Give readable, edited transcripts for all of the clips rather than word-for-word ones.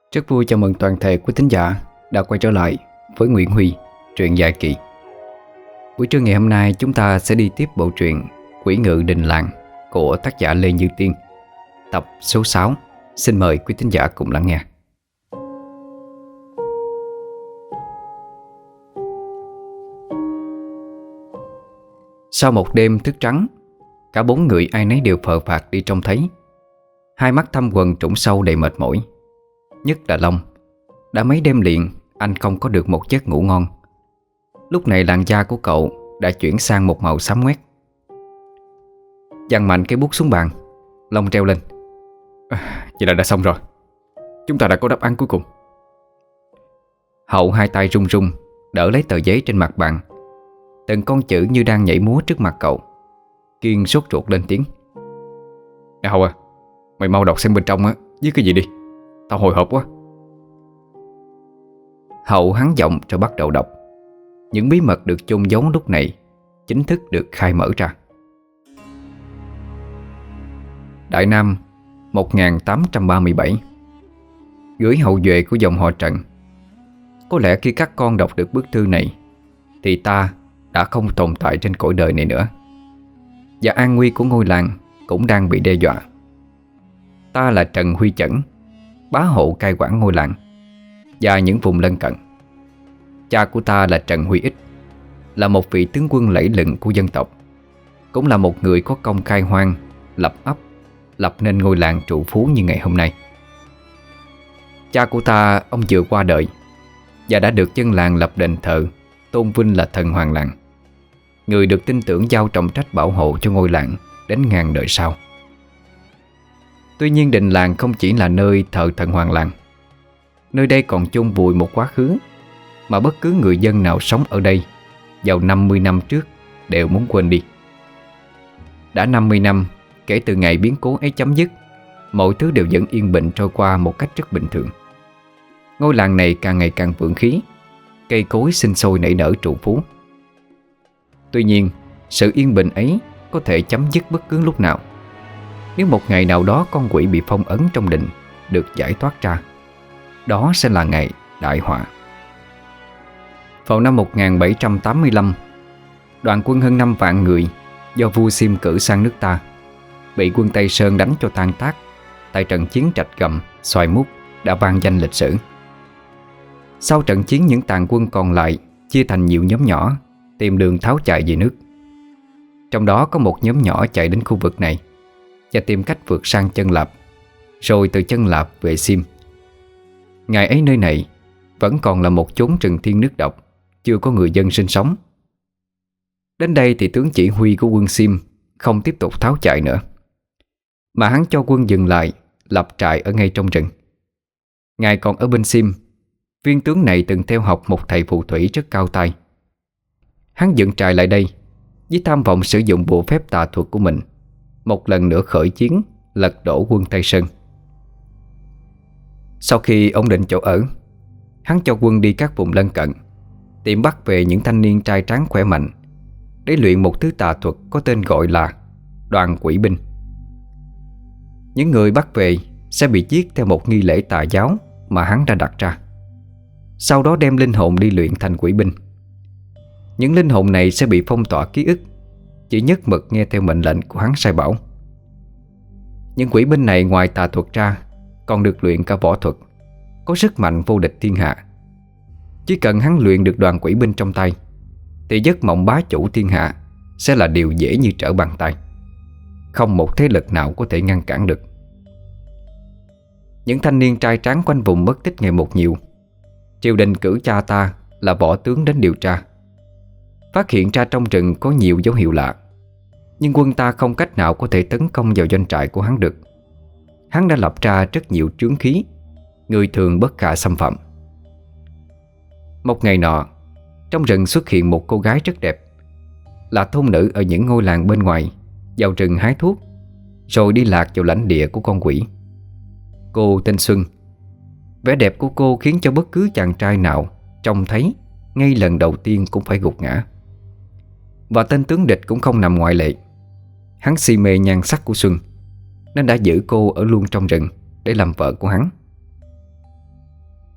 Rất vui chào mừng toàn thể quý thính giả đã quay trở lại với Nguyễn Huy, truyện dài kỳ. Buổi trưa ngày hôm nay chúng ta sẽ đi tiếp bộ truyện Quỷ Ngự Đình Làng của tác giả Lê Như Tiên, tập số 6. Xin mời quý thính giả cùng lắng nghe. Sau một đêm thức trắng, cả bốn người ai nấy đều phờ phạc đi trông thấy. Hai mắt thâm quầng trũng sâu đầy mệt mỏi. Nhất là Long. Đã mấy đêm liền anh không có được một giấc ngủ ngon. Lúc này làn da của cậu đã chuyển sang một màu xám ngoét. Giằng mạnh cái bút xuống bàn, Long treo lên. Vậy là đã xong rồi. Chúng ta đã có đáp án cuối cùng. Hậu hai tay run run đỡ lấy tờ giấy trên mặt bàn. Từng con chữ như đang nhảy múa trước mặt cậu. Kiên sốt ruột lên tiếng. Hậu à, mày mau đọc xem bên trong á viết cái gì đi. Tao hồi hộp quá. Hậu hắn giọng rồi bắt đầu đọc. Những bí mật được chôn giấu lúc này chính thức được khai mở ra. Đại Nam 1837. Gửi hậu duệ của dòng họ Trần. Có lẽ khi các con đọc được bức thư này thì ta đã không tồn tại trên cõi đời này nữa, và an nguy của ngôi làng cũng đang bị đe dọa. Ta là Trần Huy Chẩn, bá hộ cai quản ngôi làng và những vùng lân cận. Cha của ta là Trần Huy Ích, là một vị tướng quân lẫy lừng của dân tộc, cũng là một người có công khai hoang, lập ấp, lập nên ngôi làng trụ phú như ngày hôm nay. Cha của ta, ông vừa qua đời và đã được dân làng lập đền thờ tôn vinh là thần hoàng làng, người được tin tưởng giao trọng trách bảo hộ cho ngôi làng đến ngàn đời sau. Tuy nhiên đình làng không chỉ là nơi thờ thần hoàng làng. Nơi đây còn chôn vùi một quá khứ mà bất cứ người dân nào sống ở đây vào 50 năm trước đều muốn quên đi. Đã 50 năm kể từ ngày biến cố ấy chấm dứt, mọi thứ đều vẫn yên bình trôi qua một cách rất bình thường. Ngôi làng này càng ngày càng vượng khí, cây cối sinh sôi nảy nở trụ phú. Tuy nhiên, sự yên bình ấy có thể chấm dứt bất cứ lúc nào. Nếu một ngày nào đó con quỷ bị phong ấn trong đình được giải thoát ra, đó sẽ là ngày đại họa. Vào năm 1785, đoàn quân hơn 5 vạn người do vua Sim cử sang nước ta bị quân Tây Sơn đánh cho tan tác tại trận chiến Trạch Gầm, Xoài Mút đã vang danh lịch sử. Sau trận chiến, những tàn quân còn lại chia thành nhiều nhóm nhỏ tìm đường tháo chạy về nước. Trong đó có một nhóm nhỏ chạy đến khu vực này và tìm cách vượt sang Chân Lạp, rồi từ Chân Lạp về Sim. Ngày ấy nơi này vẫn còn là một chốn rừng thiên nước độc, chưa có người dân sinh sống. Đến đây thì tướng chỉ huy của quân Sim không tiếp tục tháo chạy nữa, mà hắn cho quân dừng lại lập trại ở ngay trong rừng. Ngài còn ở bên Sim, viên tướng này từng theo học một thầy phù thủy rất cao tay. Hắn dựng trại lại đây với tham vọng sử dụng bộ phép tà thuật của mình một lần nữa khởi chiến lật đổ quân Tây Sơn. Sau khi ổn định chỗ ở, hắn cho quân đi các vùng lân cận tìm bắt về những thanh niên trai tráng khỏe mạnh để luyện một thứ tà thuật có tên gọi là đoàn quỷ binh. Những người bắt về sẽ bị giết theo một nghi lễ tà giáo mà hắn đã đặt ra, sau đó đem linh hồn đi luyện thành quỷ binh. Những linh hồn này sẽ bị phong tỏa ký ức, chỉ nhất mực nghe theo mệnh lệnh của hắn sai bảo. Những quỷ binh này ngoài tà thuật ra còn được luyện cả võ thuật, có sức mạnh vô địch thiên hạ. Chỉ cần hắn luyện được đoàn quỷ binh trong tay thì giấc mộng bá chủ thiên hạ sẽ là điều dễ như trở bàn tay. Không một thế lực nào có thể ngăn cản được. Những thanh niên trai tráng quanh vùng mất tích ngày một nhiều. Triều đình cử cha ta là võ tướng đến điều tra, phát hiện ra trong rừng có nhiều dấu hiệu lạ, nhưng quân ta không cách nào có thể tấn công vào doanh trại của hắn được. Hắn đã lập ra rất nhiều trướng khí, người thường bất khả xâm phạm. Một ngày nọ, trong rừng xuất hiện một cô gái rất đẹp, là thôn nữ ở những ngôi làng bên ngoài, vào rừng hái thuốc, rồi đi lạc vào lãnh địa của con quỷ. Cô tên Xuân. Vẻ đẹp của cô khiến cho bất cứ chàng trai nào trông thấy ngay lần đầu tiên cũng phải gục ngã. Và tên tướng địch cũng không nằm ngoại lệ. Hắn si mê nhan sắc của Xuân nên đã giữ cô ở luôn trong rừng để làm vợ của hắn.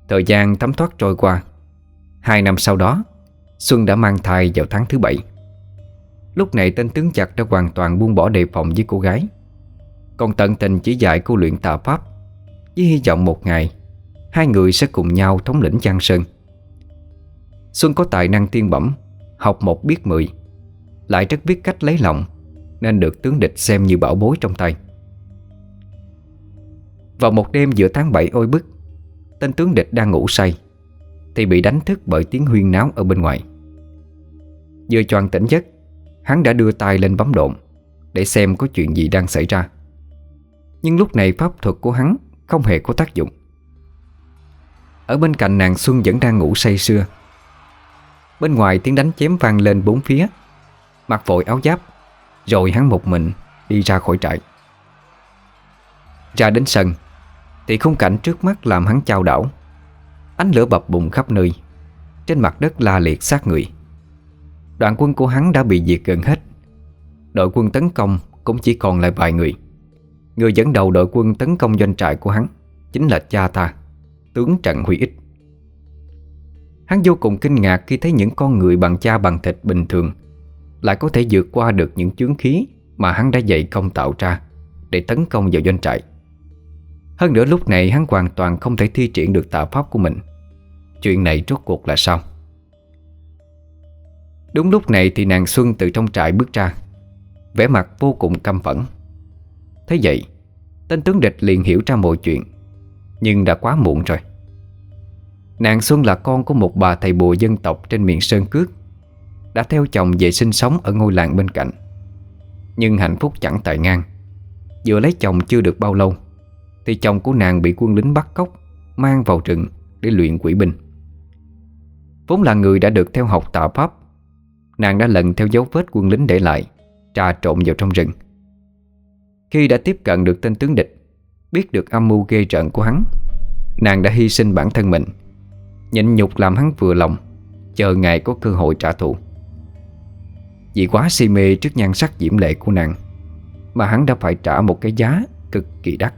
Thời gian thấm thoát trôi qua. 2 năm sau đó, Xuân đã mang thai vào tháng thứ 7. Lúc này tên tướng giặc đã hoàn toàn buông bỏ đề phòng với cô gái, còn tận tình chỉ dạy cô luyện tà pháp, với hy vọng một ngày hai người sẽ cùng nhau thống lĩnh Giang Sơn. Xuân có tài năng tiên bẩm, học một biết 10, lại rất biết cách lấy lòng, nên được tướng địch xem như bảo bối trong tay. Vào một đêm giữa tháng 7 oi bức, tên tướng địch đang ngủ say thì bị đánh thức bởi tiếng huyên náo ở bên ngoài. Vừa choàng tỉnh giấc, hắn đã đưa tay lên bấm độn để xem có chuyện gì đang xảy ra. Nhưng lúc này pháp thuật của hắn không hề có tác dụng. Ở bên cạnh nàng Xuân vẫn đang ngủ say sưa. Bên ngoài tiếng đánh chém vang lên bốn phía. Mặc vội áo giáp, rồi hắn một mình đi ra khỏi trại. Ra đến sân thì khung cảnh trước mắt làm hắn chao đảo. Ánh lửa bập bùng khắp nơi, trên mặt đất la liệt xác người. Đoàn quân của hắn đã bị diệt gần hết. Đội quân tấn công cũng chỉ còn lại vài người. Người dẫn đầu đội quân tấn công doanh trại của hắn chính là cha ta, tướng Trần Huy Ích. Hắn vô cùng kinh ngạc khi thấy những con người bằng da bằng thịt bình thường lại có thể vượt qua được những chướng khí mà hắn đã dày công tạo ra để tấn công vào doanh trại. Hơn nữa lúc này hắn hoàn toàn không thể thi triển được tà pháp của mình. Chuyện này rốt cuộc là sao? Đúng lúc này thì nàng Xuân từ trong trại bước ra, vẻ mặt vô cùng căm phẫn. Thế vậy, tên tướng địch liền hiểu ra mọi chuyện, nhưng đã quá muộn rồi. Nàng Xuân là con của một bà thầy bùa dân tộc trên miền Sơn Cước, đã theo chồng về sinh sống ở ngôi làng bên cạnh. Nhưng hạnh phúc chẳng tài ngang. Vừa lấy chồng chưa được bao lâu thì chồng của nàng bị quân lính bắt cóc, mang vào rừng để luyện quỷ binh. Vốn là người đã được theo học tà pháp, nàng đã lần theo dấu vết quân lính để lại, trà trộn vào trong rừng. Khi đã tiếp cận được tên tướng địch, biết được âm mưu ghê rợn của hắn, nàng đã hy sinh bản thân mình, nhịn nhục làm hắn vừa lòng, chờ ngày có cơ hội trả thù. Vì quá si mê trước nhan sắc diễm lệ của nàng mà hắn đã phải trả một cái giá cực kỳ đắt.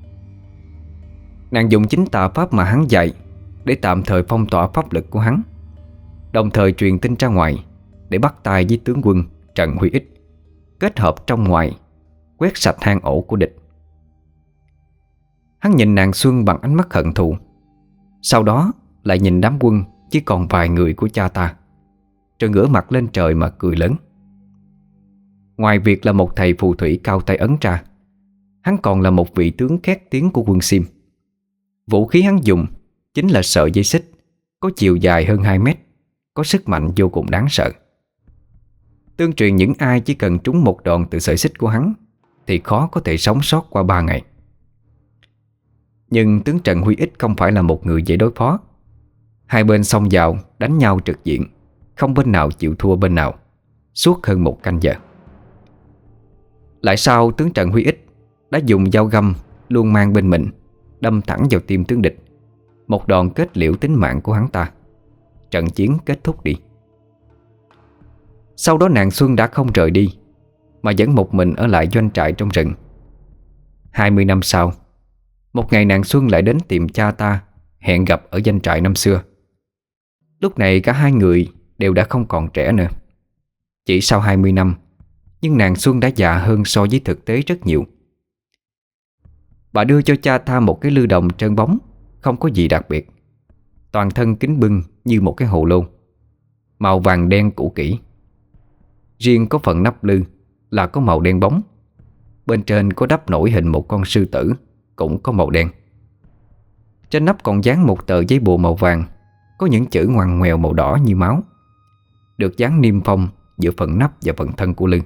Nàng dùng chính tà pháp mà hắn dạy để tạm thời phong tỏa pháp lực của hắn, đồng thời truyền tin ra ngoài để bắt tay với tướng quân Trần Huy Ích, kết hợp trong ngoài quét sạch hang ổ của địch. Hắn nhìn nàng Xuân bằng ánh mắt hận thù, sau đó lại nhìn đám quân chỉ còn vài người của cha ta, rồi ngửa mặt lên trời mà cười lớn. Ngoài việc là một thầy phù thủy cao tay ấn ra, hắn còn là một vị tướng khét tiếng của quân Sim. Vũ khí hắn dùng chính là sợi dây xích có chiều dài hơn 2 mét, có sức mạnh vô cùng đáng sợ. Tương truyền những ai chỉ cần trúng một đòn từ sợi xích của hắn thì khó có thể sống sót qua 3 ngày. Nhưng tướng Trần Huy Ích không phải là một người dễ đối phó. Hai bên xông vào đánh nhau trực diện, không bên nào chịu thua bên nào, suốt hơn 1 canh giờ. Lại sau, tướng Trần Huy Ích đã dùng dao găm luôn mang bên mình đâm thẳng vào tim tướng địch, một đòn kết liễu tính mạng của hắn ta. Trận chiến kết thúc đi. Sau đó nàng Xuân đã không rời đi, mà vẫn một mình ở lại doanh trại trong rừng. 20 năm sau, một ngày nàng Xuân lại đến tìm cha ta, hẹn gặp ở doanh trại năm xưa. Lúc này cả hai người đều đã không còn trẻ nữa. Chỉ sau 20 năm, nhưng nàng Xuân đã già hơn so với thực tế rất nhiều. Bà đưa cho cha ta một cái lư đồng trơn bóng, không có gì đặc biệt. Toàn thân kính bưng như một cái hồ lô, màu vàng đen cũ kỹ. Riêng có phần nắp lư là có màu đen bóng, bên trên có đắp nổi hình một con sư tử, cũng có màu đen. Trên nắp còn dán một tờ giấy bùa màu vàng, có những chữ ngoằn ngoèo màu đỏ như máu, được dán niêm phong giữa phần nắp và phần thân của lư.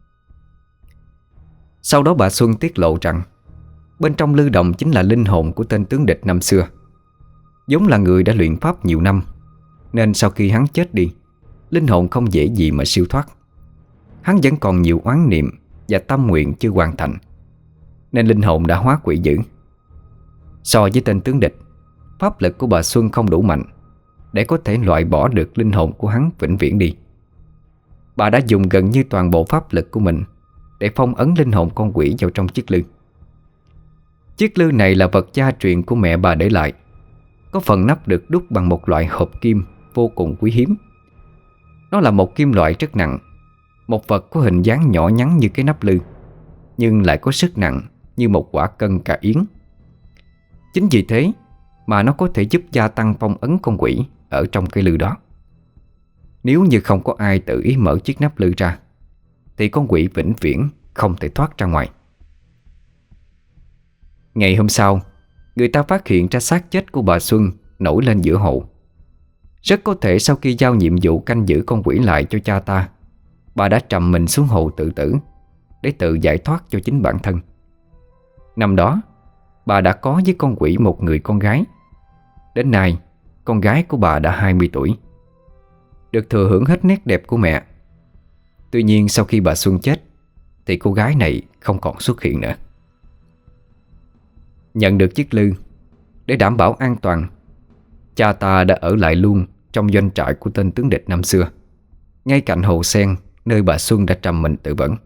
Sau đó bà Xuân tiết lộ rằng bên trong lư đồng chính là linh hồn của tên tướng địch năm xưa. Giống là người đã luyện pháp nhiều năm, nên sau khi hắn chết đi, linh hồn không dễ gì mà siêu thoát. Hắn vẫn còn nhiều oán niệm và tâm nguyện chưa hoàn thành, nên linh hồn đã hóa quỷ dữ. So với tên tướng địch, pháp lực của bà Xuân không đủ mạnh để có thể loại bỏ được linh hồn của hắn vĩnh viễn đi. Bà đã dùng gần như toàn bộ pháp lực của mình để phong ấn linh hồn con quỷ vào trong chiếc lư. Chiếc lư này là vật gia truyền của mẹ bà để lại. có phần nắp được đúc bằng một loại hợp kim vô cùng quý hiếm. Nó là một kim loại rất nặng, một vật có hình dáng nhỏ nhắn như cái nắp lư, nhưng lại có sức nặng như một quả cân cà yến. Chính vì thế mà nó có thể giúp gia tăng phong ấn con quỷ ở trong cái lư đó. Nếu như không có ai tự ý mở chiếc nắp lư ra, thì con quỷ vĩnh viễn không thể thoát ra ngoài. Ngày hôm sau, người ta phát hiện ra xác chết của bà Xuân nổi lên giữa hồ. Rất có thể sau khi giao nhiệm vụ canh giữ con quỷ lại cho cha ta, bà đã trầm mình xuống hồ tự tử để tự giải thoát cho chính bản thân. Năm đó, bà đã có với con quỷ một người con gái. Đến nay, con gái của bà đã 20 tuổi, được thừa hưởng hết nét đẹp của mẹ. Tuy nhiên sau khi bà Xuân chết thì cô gái này không còn xuất hiện nữa. Nhận được chiếc lư, để đảm bảo an toàn, cha ta đã ở lại luôn trong doanh trại của tên tướng địch năm xưa, ngay cạnh hồ sen nơi bà Xuân đã trầm mình tự vẫn.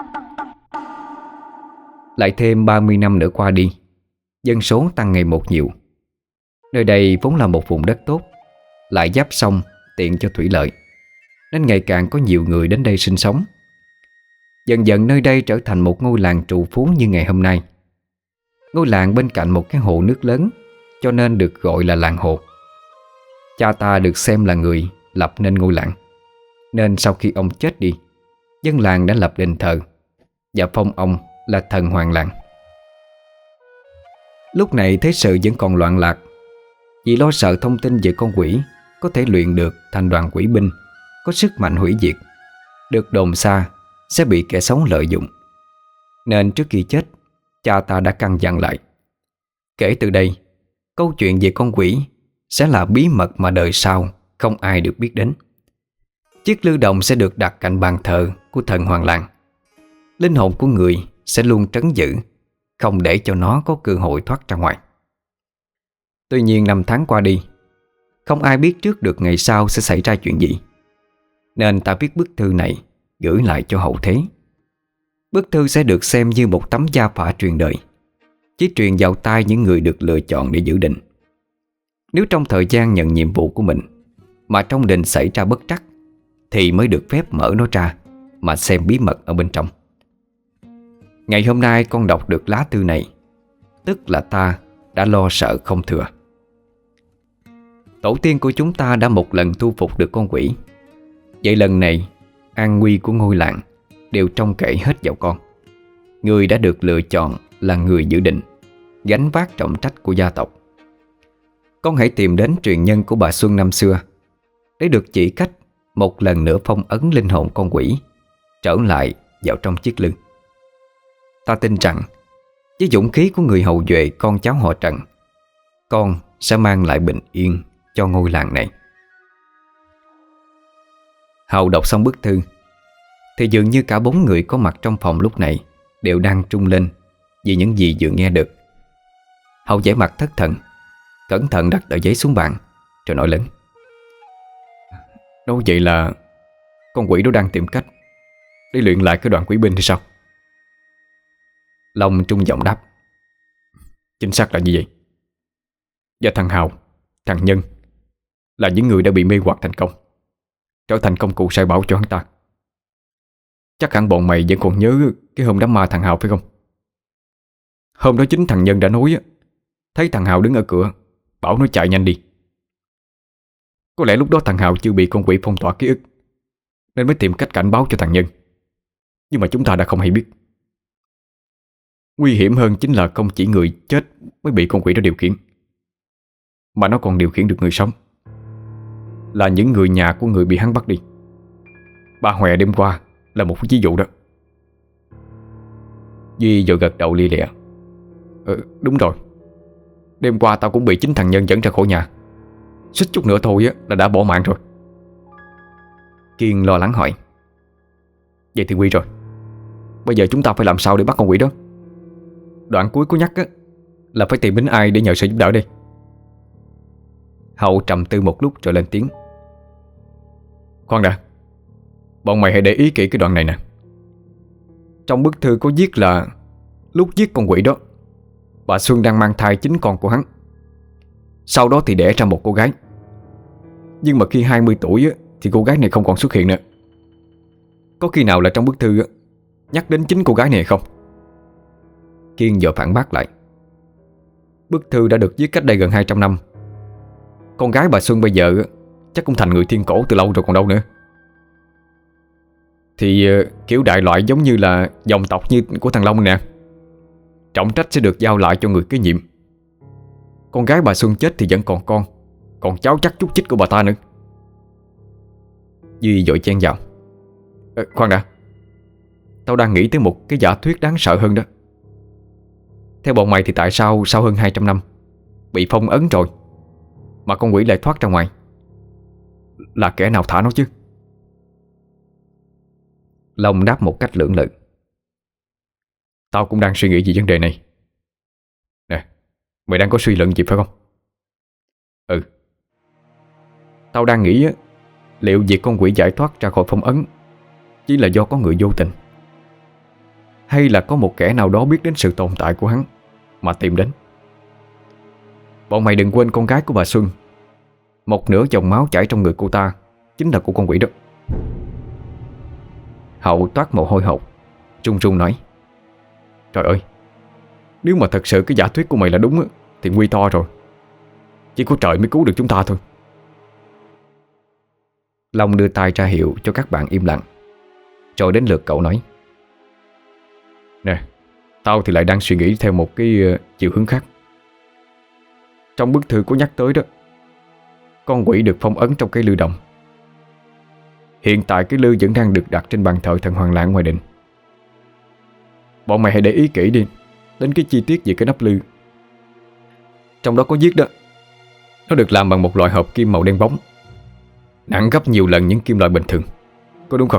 Lại thêm 30 năm nữa qua đi, dân số tăng ngày một nhiều. Nơi đây vốn là một vùng đất tốt, lại giáp sông tiện cho thủy lợi, nên ngày càng có nhiều người đến đây sinh sống. Dần dần nơi đây trở thành một ngôi làng trù phú như ngày hôm nay. Ngôi làng bên cạnh một cái hồ nước lớn, cho nên được gọi là làng hồ. Cha ta được xem là người lập nên ngôi làng, nên sau khi ông chết đi, dân làng đã lập đền thờ và phong ông là thần hoàng làng. Lúc này thế sự vẫn còn loạn lạc, vì lo sợ thông tin về con quỷ có thể luyện được thành đoàn quỷ binh có sức mạnh hủy diệt, được đồn xa sẽ bị kẻ xấu lợi dụng. Nên trước khi chết, cha ta đã căn dặn lại: kể từ đây, câu chuyện về con quỷ sẽ là bí mật mà đời sau không ai được biết đến. Chiếc lư đồng sẽ được đặt cạnh bàn thờ của thần hoàng làng. Linh hồn của người sẽ luôn trấn giữ, không để cho nó có cơ hội thoát ra ngoài. Tuy nhiên năm tháng qua đi, không ai biết trước được ngày sau sẽ xảy ra chuyện gì, nên ta viết bức thư này gửi lại cho hậu thế. Bức thư sẽ được xem như một tấm gia phả truyền đời, chỉ truyền vào tai những người được lựa chọn để giữ định. Nếu trong thời gian nhận nhiệm vụ của mình mà trong đình xảy ra bất trắc, thì mới được phép mở nó ra mà xem bí mật ở bên trong. Ngày hôm nay con đọc được lá thư này, tức là ta đã lo sợ không thừa. Tổ tiên của chúng ta đã một lần thu phục được con quỷ. Vậy lần này, an nguy của ngôi làng đều trông cậy hết vào con. Người đã được lựa chọn là người giữ định, gánh vác trọng trách của gia tộc. Con hãy tìm đến truyền nhân của bà Xuân năm xưa để được chỉ cách một lần nữa phong ấn linh hồn con quỷ trở lại vào trong chiếc lư. Ta tin rằng với dũng khí của người hậu duệ con cháu họ Trần, con sẽ mang lại bình yên cho ngôi làng này. Hậu đọc xong bức thư thì dường như cả 4 người có mặt trong phòng lúc này đều đang trung lên vì những gì vừa nghe được. Hậu vẻ mặt thất thần, cẩn thận đặt tờ giấy xuống bàn rồi nói lớn: nói vậy là con quỷ đó đang tìm cách để luyện lại cái đoàn quỷ binh thì sao? Long trung giọng đáp: chính xác là như vậy. Và thằng Hào, thằng Nhân là những người đã bị mê hoặc thành công, trở thành công cụ sai bảo cho hắn ta. Chắc hẳn bọn mày vẫn còn nhớ cái hôm đám ma thằng Hào phải không? Hôm đó chính thằng Nhân đã nói á, thấy thằng Hào đứng ở cửa, bảo nó chạy nhanh đi. Có lẽ lúc đó thằng Hào chưa bị con quỷ phong tỏa ký ức, nên mới tìm cách cảnh báo cho thằng Nhân. Nhưng mà chúng ta đã không hay biết. Nguy hiểm hơn chính là không chỉ người chết mới bị con quỷ đó điều khiển, mà nó còn điều khiển được người sống, là những người nhà của người bị hắn bắt đi. Ba Hòe đêm qua là một ví dụ đó. Duy vừa gật đầu lia lịa: đúng rồi. Đêm qua tao cũng bị chính thằng Nhân dẫn ra khỏi nhà, suýt chút nữa thôi á là đã bỏ mạng rồi. Kiên lo lắng hỏi: vậy thì nguy rồi. Bây giờ chúng ta phải làm sao để bắt con quỷ đó? Đoạn cuối có nhắc á là phải tìm đến ai để nhờ sự giúp đỡ đây. Hậu trầm tư một lúc rồi lên tiếng: khoan đã, bọn mày hãy để ý kỹ cái đoạn này nè. Trong bức thư có viết là lúc giết con quỷ đó, bà Xuân đang mang thai chính con của hắn. Sau đó thì đẻ ra một cô gái. Nhưng mà khi 20 tuổi thì cô gái này không còn xuất hiện nữa. Có khi nào là trong bức thư nhắc đến chính cô gái này không? Kiên vội phản bác lại. Bức thư đã được viết cách đây gần 200 năm. Con gái bà Xuân bây giờ chắc cũng thành người thiên cổ từ lâu rồi còn đâu nữa. Thì kiểu đại loại giống như là dòng tộc như của thằng Long nè. Trọng trách sẽ được giao lại cho người kế nhiệm. Con gái bà Xuân chết thì vẫn còn con, còn cháu chắc chút chích của bà ta nữa. Duy vội chen vào. Khoan đã, tao đang nghĩ tới một cái giả thuyết đáng sợ hơn đó. Theo bọn mày thì tại sao sau hơn 200 năm bị phong ấn rồi mà con quỷ lại thoát ra ngoài? Là kẻ nào thả nó chứ? Long đáp một cách lưỡng lự. Tao cũng đang suy nghĩ về vấn đề này. Nè, mày đang có suy luận gì phải không? Ừ. Tao đang nghĩ liệu việc con quỷ giải thoát ra khỏi phong ấn chỉ là do có người vô tình, hay là có một kẻ nào đó biết đến sự tồn tại của hắn mà tìm đến. Bọn mày đừng quên con gái của bà Xuân, một nửa dòng máu chảy trong người cô ta chính là của con quỷ đó. Hậu toát mồ hôi hột, run run nói. Trời ơi, nếu mà thật sự cái giả thuyết của mày là đúng thì nguy to rồi. Chỉ có trời mới cứu được chúng ta thôi. Long đưa tay ra hiệu cho các bạn im lặng, rồi đến lượt cậu nói. Nè, tao thì lại đang suy nghĩ theo một cái chiều hướng khác. Trong bức thư có nhắc tới đó, con quỷ được phong ấn trong cái lư đồng. Hiện tại cái lư vẫn đang được đặt trên bàn thờ thần Hoàng Lạng ngoài đình. Bọn mày hãy để ý kỹ đi đến cái chi tiết về cái nắp lư. Trong đó có viết đó, nó được làm bằng một loại hợp kim màu đen bóng, nặng gấp nhiều lần những kim loại bình thường. Có đúng không?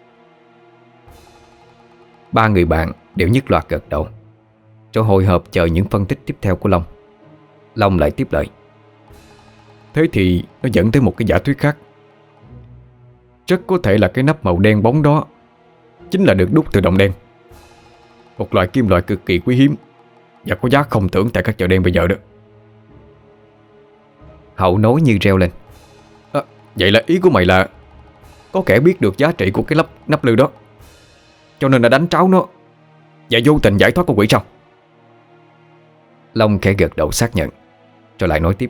Ba người bạn đều nhất loạt gật đầu, rồi hồi hộp chờ những phân tích tiếp theo của Long. Long lại tiếp lời. Thế thì nó dẫn tới một cái giả thuyết khác. Rất có thể là cái nắp màu đen bóng đó chính là được đúc từ đồng đen, một loại kim loại cực kỳ quý hiếm và có giá không tưởng tại các chợ đen bây giờ đó. Hậu nói như reo lên. Vậy là ý của mày là có kẻ biết được giá trị của cái nắp lư đó, cho nên đã đánh tráo nó và vô tình giải thoát con quỷ sao? Long khẽ gật đầu xác nhận, rồi lại nói tiếp.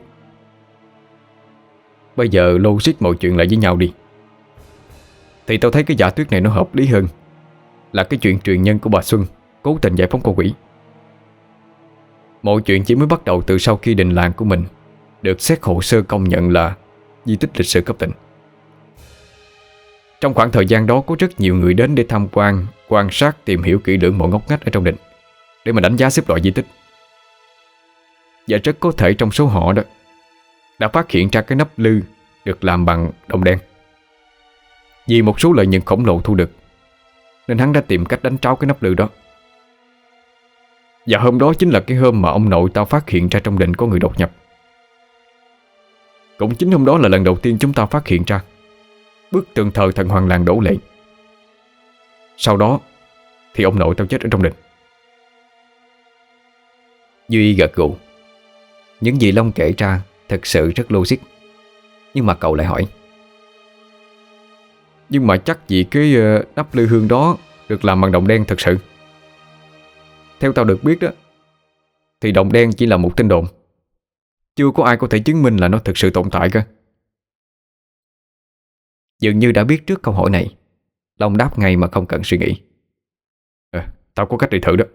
Bây giờ logic mọi chuyện lại với nhau đi, thì tao thấy cái giả thuyết này nó hợp lý hơn là cái chuyện truyền nhân của bà Xuân cố tình giải phóng con quỷ. Mọi chuyện chỉ mới bắt đầu từ sau khi đình làng của mình được xét hồ sơ công nhận là di tích lịch sử cấp tỉnh. Trong khoảng thời gian đó có rất nhiều người đến để tham quan, quan sát, tìm hiểu kỹ lưỡng mọi ngóc ngách ở trong đình để mà đánh giá xếp loại di tích. Và rất có thể trong số họ đó đã phát hiện ra cái nắp lư được làm bằng đồng đen. Vì một số lợi nhuận khổng lồ thu được nên hắn đã tìm cách đánh tráo cái nắp lư đó. Và hôm đó chính là cái hôm mà ông nội tao phát hiện ra trong đình có người đột nhập. Cũng chính hôm đó là lần đầu tiên chúng ta phát hiện ra bức tượng thờ thần Hoàng Làng đổ lệ. Sau đó thì ông nội tao chết ở trong đình. Duy gật gù. Những gì Long kể ra thật sự rất logic. Nhưng mà cậu lại hỏi. Nhưng mà chắc gì cái nắp lư hương đó được làm bằng đồng đen thật sự? Theo tao được biết đó, thì đồng đen chỉ là một tin đồn, chưa có ai có thể chứng minh là nó thực sự tồn tại cơ. Dường như đã biết trước câu hỏi này, Long đáp ngay mà không cần suy nghĩ. Tao có cách để thử đó.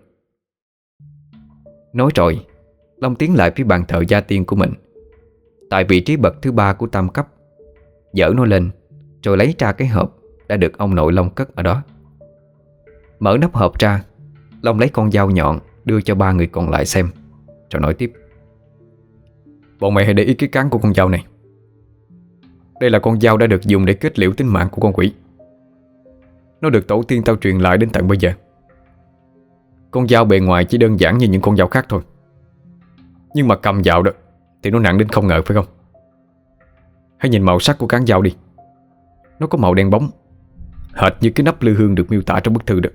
Nói rồi, Long tiến lại phía bàn thờ gia tiên của mình, tại vị trí bậc thứ 3 của tam cấp, dỡ nó lên, rồi lấy ra cái hộp đã được ông nội Long cất ở đó. Mở nắp hộp ra, Long lấy con dao nhọn đưa cho ba người còn lại xem, rồi nói tiếp. Bọn mày hãy để ý cái cán của con dao này. Đây là con dao đã được dùng để kết liễu tính mạng của con quỷ. Nó được tổ tiên tao truyền lại đến tận bây giờ. Con dao bề ngoài chỉ đơn giản như những con dao khác thôi, nhưng mà cầm dao đó thì nó nặng đến không ngờ phải không? Hãy nhìn màu sắc của cán dao đi. Nó có màu đen bóng, hệt như cái nắp lư hương được miêu tả trong bức thư đó.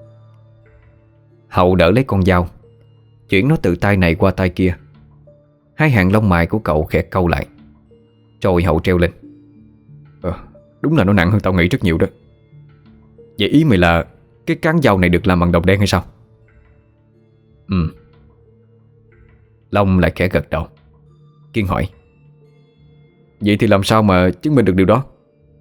Hậu đỡ lấy con dao, chuyển nó từ tay này qua tay kia. Hai hàng lông mày của cậu khẽ cau lại. Rồi Hậu treo lên. Đúng là nó nặng hơn tao nghĩ rất nhiều đó. Vậy ý mày là cái cán dao này được làm bằng đồng đen hay sao? Ừ. Long lại khẽ gật đầu. Kiên hỏi: Vậy thì làm sao mà chứng minh được điều đó?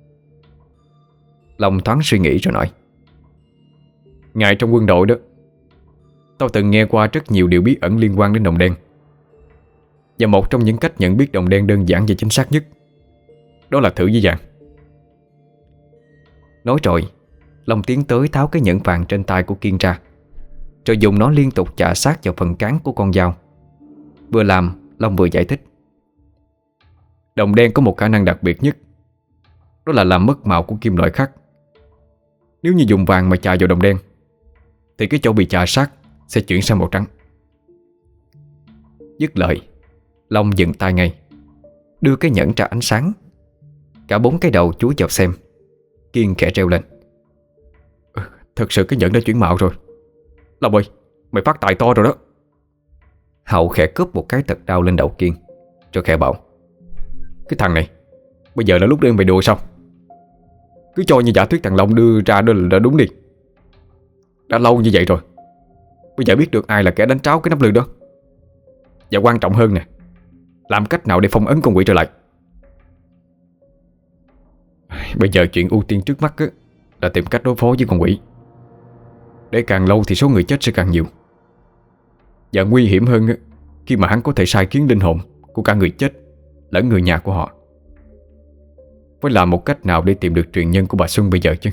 Long thoáng suy nghĩ rồi nói: Ngày trong quân đội đó, tao từng nghe qua rất nhiều điều bí ẩn liên quan đến đồng đen. Và một trong những cách nhận biết đồng đen đơn giản và chính xác nhất, đó là thử với vàng. Nói rồi, Long tiến tới tháo cái nhẫn vàng trên tay của Kiên ra, rồi dùng nó liên tục chà sát vào phần cán của con dao. Vừa làm, Long vừa giải thích: Đồng đen có một khả năng đặc biệt nhất, đó là làm mất màu của kim loại khác. Nếu như dùng vàng mà chà vào đồng đen, thì cái chỗ bị chà sát sẽ chuyển sang màu trắng. Dứt lời, Long dừng tay ngay, đưa cái nhẫn ra ánh sáng. Cả 4 cái đầu chúi vào xem. Kiên khẽ reo lên: Thật sự cái nhẫn đã chuyển màu rồi. Long ơi, mày phát tài to rồi đó. Hậu khẽ cướp một cái thật đau lên đầu Kiên, rồi khẽ bảo: Cái thằng này, bây giờ là lúc đem mày đùa sao? Cứ cho như giả thuyết thằng Long đưa ra đó là đúng đi. Đã lâu như vậy rồi, bây giờ biết được ai là kẻ đánh tráo cái nắp lư đó. Và quan trọng hơn nè, làm cách nào để phong ấn con quỷ trở lại. Bây giờ chuyện ưu tiên trước mắt á, là tìm cách đối phó với con quỷ. Để càng lâu thì số người chết sẽ càng nhiều. Và nguy hiểm hơn á, khi mà hắn có thể sai khiến linh hồn của cả người chết lẫn người nhà của họ. Phải làm một cách nào để tìm được truyền nhân của bà Xuân bây giờ chứ.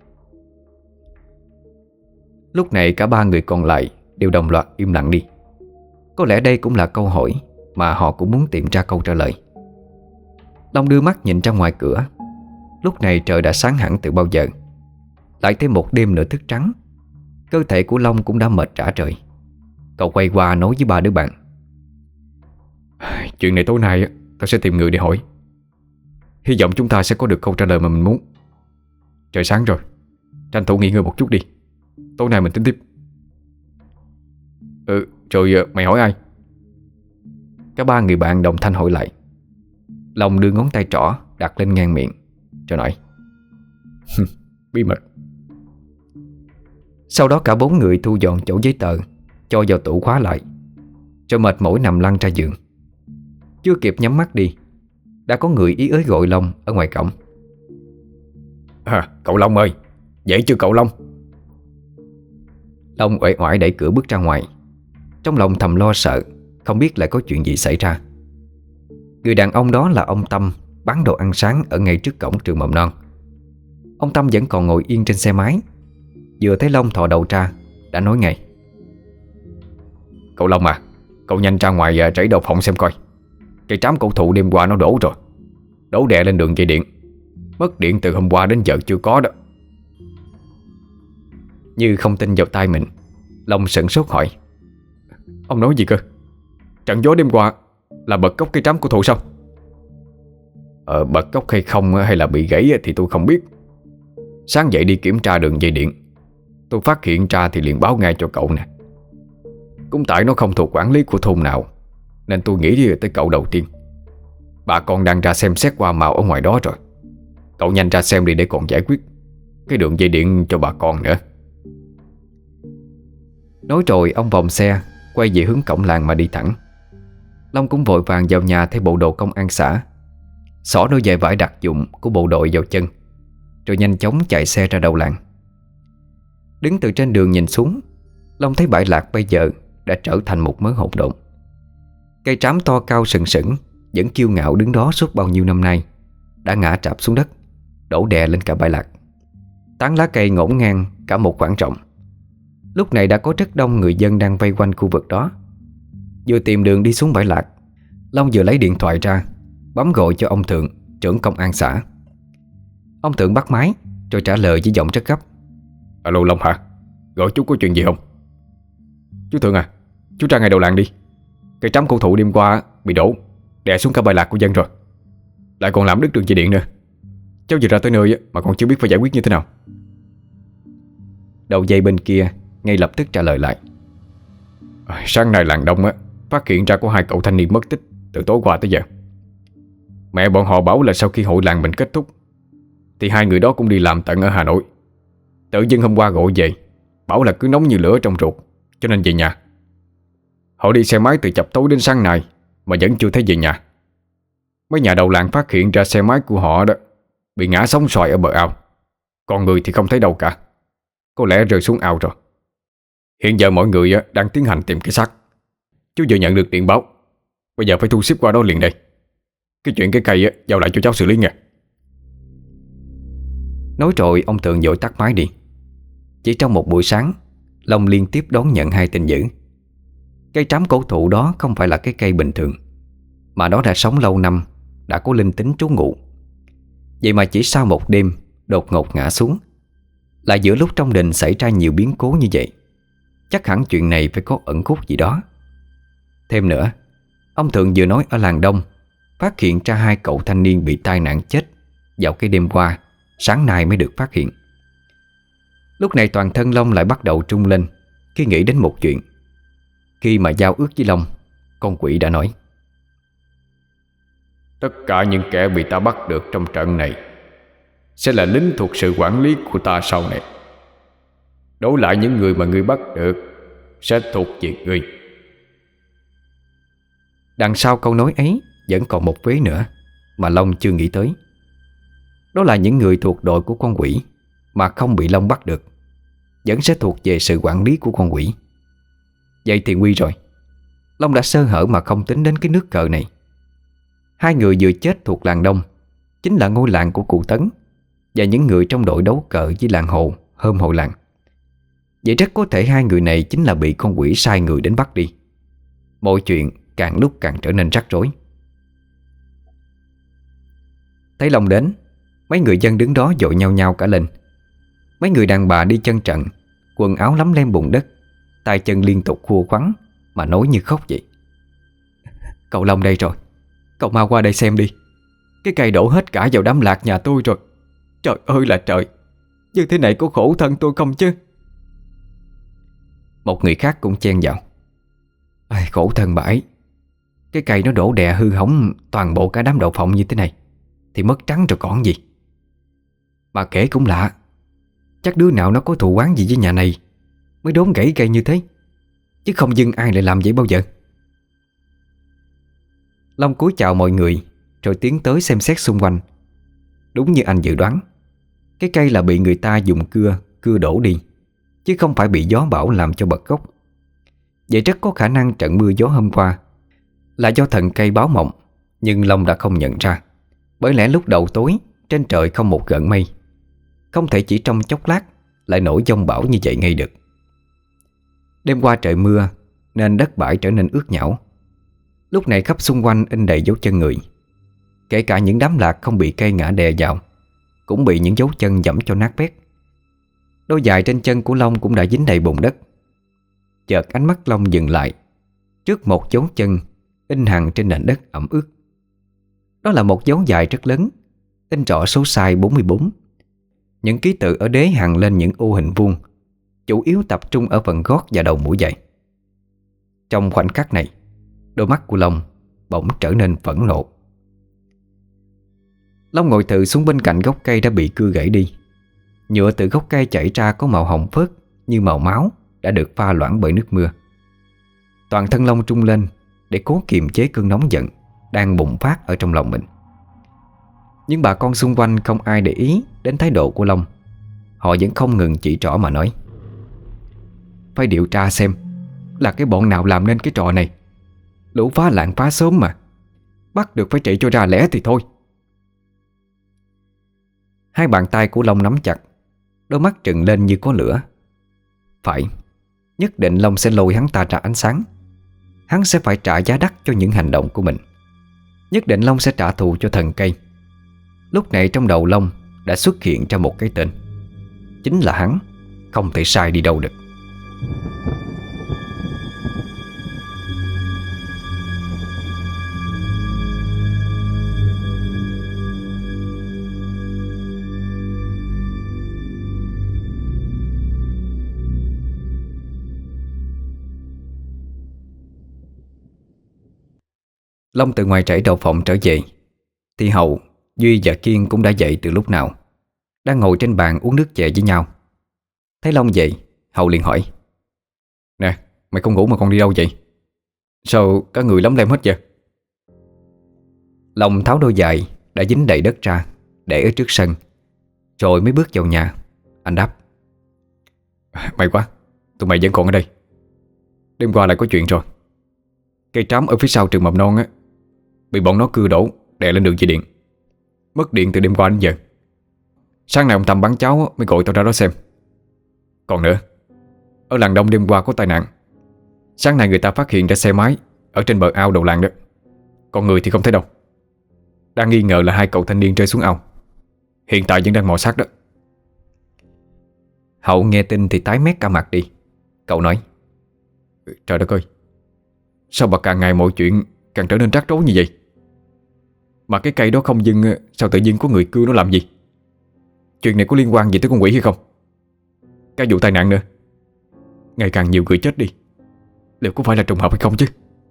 Lúc này cả 3 người còn lại đều đồng loạt im lặng đi. Có lẽ đây cũng là câu hỏi mà họ cũng muốn tìm ra câu trả lời. Long đưa mắt nhìn ra ngoài cửa. Lúc này trời đã sáng hẳn từ bao giờ. Lại thêm một đêm nữa thức trắng. Cơ thể của Long cũng đã mệt rã rời. Cậu quay qua nói với 3 đứa bạn: Chuyện này tối nay á, tao sẽ tìm người để hỏi. Hy vọng chúng ta sẽ có được câu trả lời mà mình muốn. Trời sáng rồi, tranh thủ nghỉ ngơi một chút đi. Tối nay mình tính tiếp. Rồi mày hỏi ai? Cả 3 người bạn đồng thanh hỏi lại. Long đưa ngón tay trỏ đặt lên ngang miệng, rồi nói: Bí mật. Sau đó cả 4 người thu dọn chỗ giấy tờ, cho vào tủ khóa lại, rồi mệt mỏi nằm lăn ra giường. Chưa kịp nhắm mắt đi, đã có người ý ới gọi Long ở ngoài cổng. Cậu Long ơi, dậy chưa cậu Long? Long uể oải đẩy cửa bước ra ngoài, trong lòng thầm lo sợ, không biết lại có chuyện gì xảy ra. Người đàn ông đó là ông Tâm, bán đồ ăn sáng ở ngay trước cổng trường mầm non. Ông Tâm vẫn còn ngồi yên trên xe máy. Vừa thấy Long thò đầu ra, đã nói ngay: Cậu Long à, cậu nhanh ra ngoài trảy đầu phòng xem coi. Cây trám cổ thụ đêm qua nó đổ rồi. Đổ đè lên đường dây điện. Mất điện từ hôm qua đến giờ chưa có đó. Như không tin vào tai mình, Long sửng sốt hỏi: Ông nói gì cơ? Trận gió đêm qua là bật gốc cây trám cổ thụ sao? Bật gốc hay không hay là bị gãy thì tôi không biết. Sáng dậy đi kiểm tra đường dây điện, tôi phát hiện ra thì liền báo ngay cho cậu nè. Cũng tại nó không thuộc quản lý của thôn nào, nên tôi nghĩ tới cậu đầu tiên. Bà con đang ra xem xét qua màu ở ngoài đó rồi. Cậu nhanh ra xem đi để còn giải quyết cái đường dây điện cho bà con nữa. Nói rồi ông vòng xe quay về hướng cổng làng mà đi thẳng. Long cũng vội vàng vào nhà thay bộ đồ công an xã, xỏ đôi giày vải đặc dụng của bộ đội vào chân, rồi nhanh chóng chạy xe ra đầu làng. Đứng từ trên đường nhìn xuống, Long thấy bãi lạc bây giờ đã trở thành một mớ hỗn độn. Cây trám to cao sừng sững vẫn kiêu ngạo đứng đó suốt bao nhiêu năm nay đã ngã trạp xuống đất, đổ đè lên cả bãi lạc. Tán lá cây ngổn ngang cả một khoảng rộng. Lúc này đã có rất đông người dân đang vây quanh khu vực đó. Vừa tìm đường đi xuống bãi lạc, Long vừa lấy điện thoại ra bấm gọi cho ông Thượng, trưởng công an xã. Ông Thượng bắt máy rồi trả lời với giọng rất gấp: Alo Long hả? Gọi chú có chuyện gì không? Chú Thượng à, chú ra ngay đầu làng đi. Cây trám cổ thụ đêm qua bị đổ, đè xuống cả bãi lạc của dân rồi. Lại còn làm đứt đường dây điện nữa. Cháu vừa ra tới nơi mà còn chưa biết phải giải quyết như thế nào. Đầu dây bên kia ngay lập tức trả lời lại: Sáng nay làng Đông phát hiện ra có 2 cậu thanh niên mất tích từ tối qua tới giờ. Mẹ bọn họ bảo là sau khi hội làng mình kết thúc thì hai người đó cũng đi làm tận ở Hà Nội. Tự dưng hôm qua gọi về, bảo là cứ nóng như lửa trong ruột, cho nên về nhà. Họ đi xe máy từ chập tối đến sáng nay mà vẫn chưa thấy về nhà. Mấy nhà đầu làng phát hiện ra xe máy của họ đó bị ngã sóng xoài ở bờ ao, còn người thì không thấy đâu cả. Có lẽ rơi xuống ao rồi. Hiện giờ mọi người đang tiến hành tìm cái xác. Chú vừa nhận được điện báo, bây giờ phải thu xếp qua đó liền đây. Cái chuyện cái cây giao lại cho cháu xử lý nha. Nói rồi ông Tường vội tắt máy đi. Chỉ trong một buổi sáng, Long liên tiếp đón nhận hai tin dữ. Cây trám cổ thụ đó không phải là cái cây bình thường, mà nó đã sống lâu năm, đã có linh tính trú ngụ. Vậy mà chỉ sau một đêm đột ngột ngã xuống. Là giữa lúc trong đình xảy ra nhiều biến cố như vậy, chắc hẳn chuyện này phải có ẩn khúc gì đó. Thêm nữa, ông Thượng vừa nói ở làng Đông phát hiện ra hai cậu thanh niên bị tai nạn chết vào cái đêm qua, sáng nay mới được phát hiện. Lúc này toàn thân Long lại bắt đầu trung lên khi nghĩ đến một chuyện. Khi mà giao ước với Long, con quỷ đã nói: Tất cả những kẻ bị ta bắt được trong trận này sẽ là lính thuộc sự quản lý của ta sau này. Đối lại những người mà ngươi bắt được sẽ thuộc về ngươi. Đằng sau câu nói ấy vẫn còn một vế nữa mà Long chưa nghĩ tới. Đó là những người thuộc đội của con quỷ mà không bị Long bắt được vẫn sẽ thuộc về sự quản lý của con quỷ. Vậy thì nguy rồi. Long đã sơ hở mà không tính đến cái nước cờ này. Hai người vừa chết thuộc làng Đông chính là ngôi làng của cụ Tấn và những người trong đội đấu cờ với làng Hồ hôm hội làng. Vậy rất có thể hai người này chính là bị con quỷ sai người đến bắt đi. Mọi chuyện càng lúc càng trở nên rắc rối. Thấy Long đến, mấy người dân đứng đó dội nhau nhau cả lên. Mấy người đàn bà đi chân trần, quần áo lấm lem bùn đất, tay chân liên tục khua khoắn mà nói như khóc vậy. Cậu Long đây rồi, cậu mau qua đây xem đi. Cái cây đổ hết cả vào đám lạc nhà tôi rồi. Trời ơi là trời, như thế này có khổ thân tôi không chứ? Một người khác cũng chen vào: Ai, khổ thân bà ấy. Cái cây nó đổ đè hư hỏng toàn bộ cả đám đậu phộng như thế này thì mất trắng rồi còn gì. Mà kể cũng lạ, chắc đứa nào nó có thù oán gì với nhà này mới đốn gãy cây như thế, chứ không dưng ai lại làm vậy bao giờ. Long cúi chào mọi người rồi tiến tới xem xét xung quanh. Đúng như anh dự đoán, cái cây là bị người ta dùng cưa đổ đi, chứ không phải bị gió bão làm cho bật gốc. Vậy rất có khả năng trận mưa gió hôm qua là do thần cây báo mộng. Nhưng Long đã không nhận ra, bởi lẽ lúc đầu tối trên trời không một gợn mây, không thể chỉ trong chốc lát lại nổi giông bão như vậy ngay được. Đêm qua trời mưa nên đất bãi trở nên ướt nhão. Lúc này khắp xung quanh in đầy dấu chân người. Kể cả những đám lạc không bị cây ngã đè vào cũng bị những dấu chân giẫm cho nát bét. Đôi giày trên chân của Long cũng đã dính đầy bùn đất. Chợt ánh mắt Long dừng lại trước một dấu chân in hằn trên nền đất ẩm ướt. Đó là một dấu dài rất lớn, in rõ số size 44. Những ký tự ở đế hằn lên những ô hình vuông, chủ yếu tập trung ở phần gót và đầu mũi giày. Trong khoảnh khắc này, đôi mắt của Long bỗng trở nên phẫn nộ. Long ngồi thự xuống bên cạnh gốc cây đã bị cưa gãy đi. Nhựa từ gốc cây chảy ra có màu hồng phớt như màu máu đã được pha loãng bởi nước mưa. Toàn thân Long trung lên để cố kiềm chế cơn nóng giận đang bùng phát ở trong lòng mình. Nhưng bà con xung quanh không ai để ý đến thái độ của Long. Họ vẫn không ngừng chỉ trỏ mà nói: Phải điều tra xem là cái bọn nào làm nên cái trò này. Lũ phá làng phá xóm mà, bắt được phải trị cho ra lẽ thì thôi. Hai bàn tay của Long nắm chặt, đôi mắt trừng lên như có lửa. Phải, nhất định Long sẽ lôi hắn ta ra ánh sáng. Hắn sẽ phải trả giá đắt cho những hành động của mình. Nhất định Long sẽ trả thù cho thần cây. Lúc này trong đầu Long đã xuất hiện ra một cái tên. Chính là hắn, không thể sai đi đâu được. Long từ ngoài trảy đầu phòng trở về thì Hậu, Duy và Kiên cũng đã dậy từ lúc nào, đang ngồi trên bàn uống nước chè với nhau. Thấy Long dậy, Hậu liền hỏi: "Nè, mày không ngủ mà con đi đâu vậy? Sao cả người lấm lem hết vậy?" Long tháo đôi giày đã dính đầy đất ra, để ở trước sân, rồi mới bước vào nhà. Anh đáp: May quá, tụi mày vẫn còn ở đây. Đêm qua lại có chuyện rồi. Cây trám ở phía sau trường mầm non á bị bọn nó cưa đổ, đè lên đường dây điện. Mất điện từ đêm qua đến giờ. Sáng nay ông Tâm bắn cháu mới gọi tao ra đó xem. Còn nữa, ở làng Đông đêm qua có tai nạn. Sáng nay người ta phát hiện ra xe máy ở trên bờ ao đầu làng đó. Còn người thì không thấy đâu. Đang nghi ngờ là hai cậu thanh niên rơi xuống ao. Hiện tại vẫn đang mò xác đó. Hậu nghe tin thì tái mét cả mặt đi. Cậu nói: Trời đất ơi, sao mà càng ngày mọi chuyện càng trở nên rắc rối như vậy? Mà cái cây đó không dưng, sao tự nhiên có người cưa nó làm gì? Chuyện này có liên quan gì tới con quỷ hay không? Cái vụ tai nạn nữa, ngày càng nhiều người chết đi, liệu có phải là trùng hợp hay không chứ?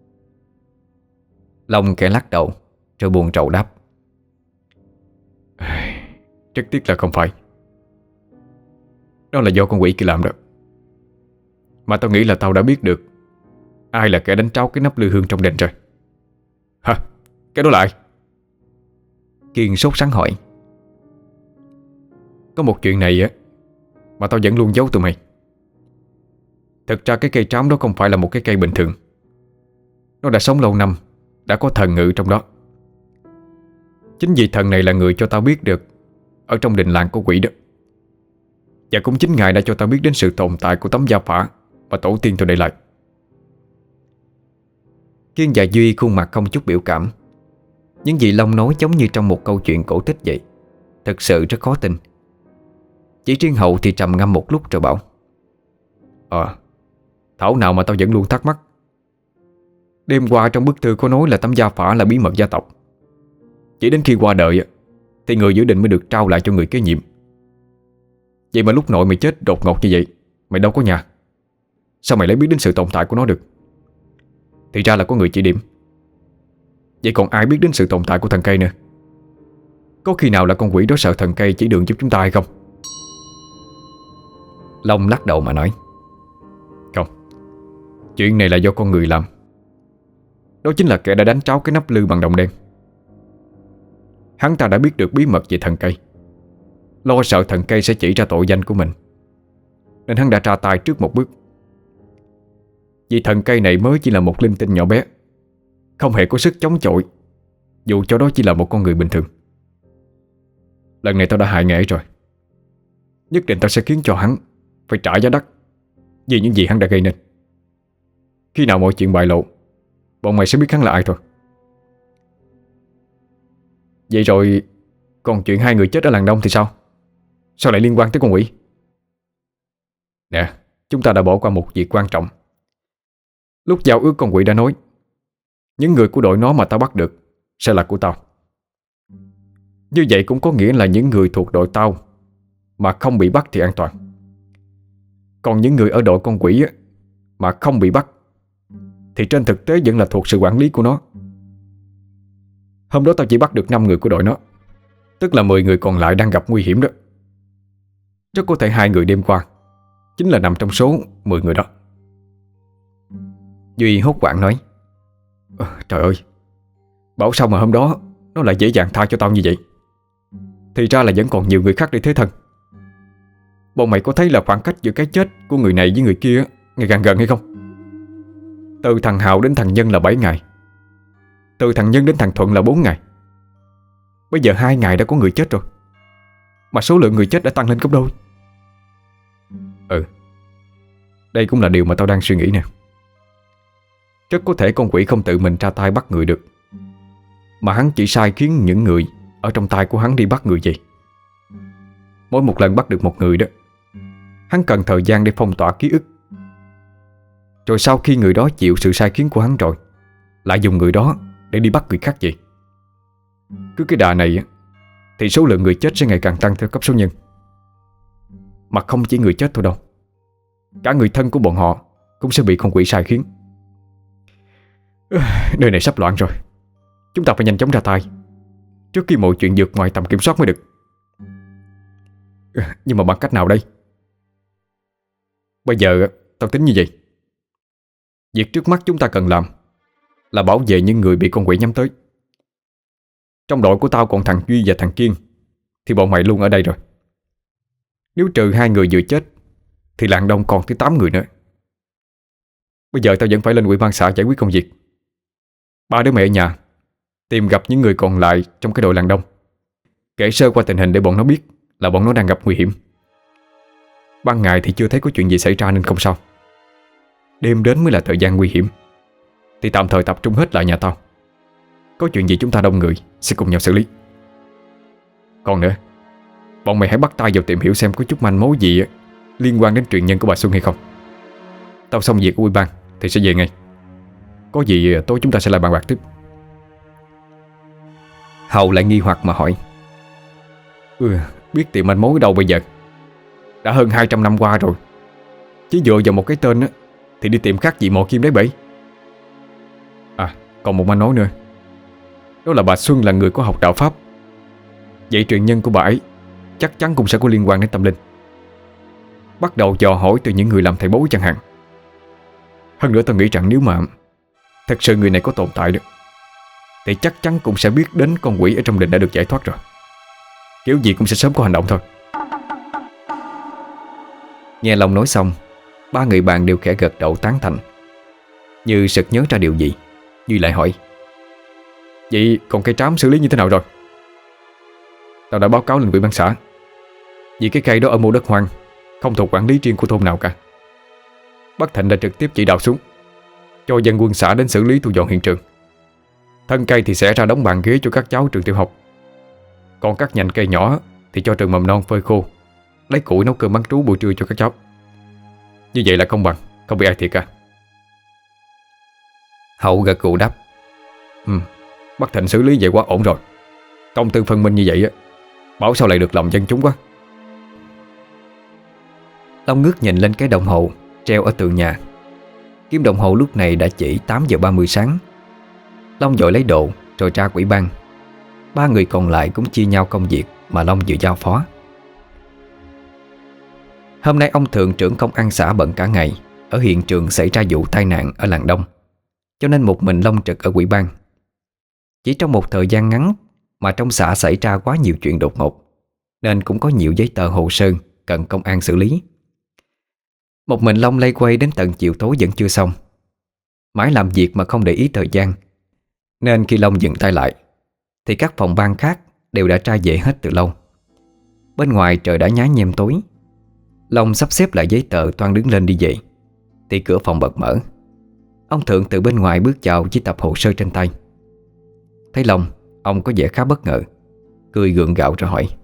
Long kẻ lắc đầu rồi buồn rầu đáp: Rất tiếc là không phải. Đó là do con quỷ kia làm đó. Mà tao nghĩ là tao đã biết được ai là kẻ đánh tráo cái nắp lư hương trong đền rồi. Hả? Cái đó là ai? Kiên sốt sắng hỏi: Có một chuyện này á mà tao vẫn luôn giấu tụi mày. Thực ra cái cây trám đó không phải là một cái cây bình thường. Nó đã sống lâu năm, đã có thần ngự trong đó. Chính vì thần này là người cho tao biết được ở trong đình làng có quỷ đó. Và cũng chính ngài đã cho tao biết đến sự tồn tại của tấm gia phả và tổ tiên tao để lại. Kiên và Duy khuôn mặt không chút biểu cảm. Những gì Long nói giống như trong một câu chuyện cổ tích vậy. Thật sự rất khó tin. Chỉ riêng Hậu thì trầm ngâm một lúc rồi bảo: Thảo nào mà tao vẫn luôn thắc mắc. Đêm qua trong bức thư có nói là tấm gia phả là bí mật gia tộc. Chỉ đến khi qua đời thì người giữ định mới được trao lại cho người kế nhiệm. Vậy mà lúc nội mày chết đột ngột như vậy, mày đâu có nhà, sao mày lấy biết đến sự tồn tại của nó được? Thì ra là có người chỉ điểm. Vậy còn ai biết đến sự tồn tại của thần cây nữa? Có khi nào là con quỷ đó sợ thần cây chỉ đường giúp chúng ta hay không? Long lắc đầu mà nói: Không, chuyện này là do con người làm. Đó chính là kẻ đã đánh tráo cái nắp lư bằng đồng đen. Hắn ta đã biết được bí mật về thần cây, lo sợ thần cây sẽ chỉ ra tội danh của mình, nên hắn đã ra tay trước một bước. Vì thần cây này mới chỉ là một linh tinh nhỏ bé, không hề có sức chống chọi, dù cho đó chỉ là một con người bình thường. Lần này tao đã hại nghệ rồi. Nhất định tao sẽ khiến cho hắn phải trả giá đắt vì những gì hắn đã gây nên. Khi nào mọi chuyện bại lộ, bọn mày sẽ biết hắn là ai thôi. Vậy rồi, còn chuyện hai người chết ở làng Đông thì sao? Sao lại liên quan tới con quỷ? Nè, chúng ta đã bỏ qua một việc quan trọng. Lúc giao ước con quỷ đã nói những người của đội nó mà tao bắt được sẽ là của tao. Như vậy cũng có nghĩa là những người thuộc đội tao mà không bị bắt thì an toàn. Còn những người ở đội con quỷ mà không bị bắt thì trên thực tế vẫn là thuộc sự quản lý của nó. Hôm đó tao chỉ bắt được 5 người của đội nó, tức là 10 người còn lại đang gặp nguy hiểm đó. Rất có thể 2 người đêm qua chính là nằm trong số 10 người đó. Duy hốt hoảng nói: Trời ơi, bảo sao mà hôm đó nó lại dễ dàng tha cho tao như vậy? Thì ra là vẫn còn nhiều người khác để thế thân. Bọn mày có thấy là khoảng cách giữa cái chết của người này với người kia ngày càng gần hay không? Từ thằng Hào đến thằng Nhân là 7 ngày, từ thằng Nhân đến thằng Thuận là 4 ngày. Bây giờ 2 ngày đã có người chết rồi, mà số lượng người chết đã tăng lên gấp đôi. Đây cũng là điều mà tao đang suy nghĩ nè. Rất có thể con quỷ không tự mình ra tay bắt người được, mà hắn chỉ sai khiến những người ở trong tay của hắn đi bắt người vậy. Mỗi một lần bắt được một người đó, hắn cần thời gian để phong tỏa ký ức. Rồi sau khi người đó chịu sự sai khiến của hắn rồi, lại dùng người đó để đi bắt người khác vậy. Cứ cái đà này thì số lượng người chết sẽ ngày càng tăng theo cấp số nhân. Mà không chỉ người chết thôi đâu, cả người thân của bọn họ cũng sẽ bị con quỷ sai khiến. Nơi này sắp loạn rồi. Chúng ta phải nhanh chóng ra tay trước khi mọi chuyện vượt ngoài tầm kiểm soát mới được. Nhưng mà bằng cách nào đây? Bây giờ tao tính như vậy. Việc trước mắt chúng ta cần làm là bảo vệ những người bị con quỷ nhắm tới. Trong đội của tao còn thằng Duy và thằng Kiên, thì bọn mày luôn ở đây rồi. Nếu trừ 2 người vừa chết thì làng đông còn tới 8 người nữa. Bây giờ tao vẫn phải lên ủy ban xã giải quyết công việc. 3 đứa mày ở nhà tìm gặp những người còn lại trong cái đội làng đông, kể sơ qua tình hình để bọn nó biết là bọn nó đang gặp nguy hiểm. Ban ngày thì chưa thấy có chuyện gì xảy ra nên không sao. Đêm đến mới là thời gian nguy hiểm, thì tạm thời tập trung hết lại nhà tao. Có chuyện gì chúng ta đông người sẽ cùng nhau xử lý. Còn nữa, bọn mày hãy bắt tay vào tìm hiểu xem có chút manh mối gì liên quan đến truyền nhân của bà Xuân hay không. Tao xong việc của ủy ban thì sẽ về ngay. Có gì tối chúng ta sẽ lại bàn bạc tiếp. Hậu lại nghi hoặc mà hỏi: Biết tìm manh mối ở đâu bây giờ? Đã hơn 200 năm qua rồi, chỉ dựa vào một cái tên thì đi tìm khác gì mò kim đáy bể. À, còn một manh mối nữa. Đó là bà Xuân là người có học đạo Pháp. Vậy truyền nhân của bà ấy chắc chắn cũng sẽ có liên quan đến tâm linh. Bắt đầu dò hỏi từ những người làm thầy bói chẳng hạn. Hơn nữa tôi nghĩ rằng nếu mà thật sự người này có tồn tại được, thì chắc chắn cũng sẽ biết đến con quỷ ở trong đình đã được giải thoát rồi. Kiểu gì cũng sẽ sớm có hành động thôi. Nghe Long nói xong, 3 người bạn đều khẽ gật đầu tán thành. Như sực nhớ ra điều gì, Duy lại hỏi: Vậy còn cây trám xử lý như thế nào rồi? Tao đã báo cáo lên ủy ban xã. Vì cái cây đó ở mô đất hoang, không thuộc quản lý riêng của thôn nào cả. Bác Thịnh đã trực tiếp chỉ đạo xuống, cho dân quân xã đến xử lý thu dọn hiện trường. Thân cây thì sẽ ra đống bàn ghế cho các cháu trường tiểu học. Còn các nhành cây nhỏ thì cho trường mầm non phơi khô, lấy củi nấu cơm bán trú buổi trưa cho các cháu. Như vậy là công bằng, không bị ai thiệt cả. Hậu gật gù đáp: Bác Thịnh xử lý vậy quá ổn rồi. Công tư phân minh như vậy bảo sao lại được lòng dân chúng quá. Long ngước nhìn lên cái đồng hồ treo ở tường nhà. Kim đồng hồ lúc này đã chỉ 8 giờ 30 sáng. Long vội lấy đồ rồi ra ủy ban. 3 người còn lại cũng chia nhau công việc mà Long vừa giao phó. Hôm nay ông thượng trưởng công an xã bận cả ngày ở hiện trường xảy ra vụ tai nạn ở làng Đông, cho nên một mình Long trực ở ủy ban. Chỉ trong một thời gian ngắn mà trong xã xảy ra quá nhiều chuyện đột ngột, nên cũng có nhiều giấy tờ hồ sơ cần công an xử lý. Một mình Long lay quay đến tận chiều tối vẫn chưa xong. Mãi làm việc mà không để ý thời gian, nên khi Long dừng tay lại thì các phòng ban khác đều đã tra về hết từ lâu. Bên ngoài trời đã nhá nhem tối. Long sắp xếp lại giấy tờ toan đứng lên đi về thì cửa phòng bật mở. Ông thượng từ bên ngoài bước vào với tập hồ sơ trên tay. Thấy Long, ông có vẻ khá bất ngờ, cười gượng gạo rồi hỏi: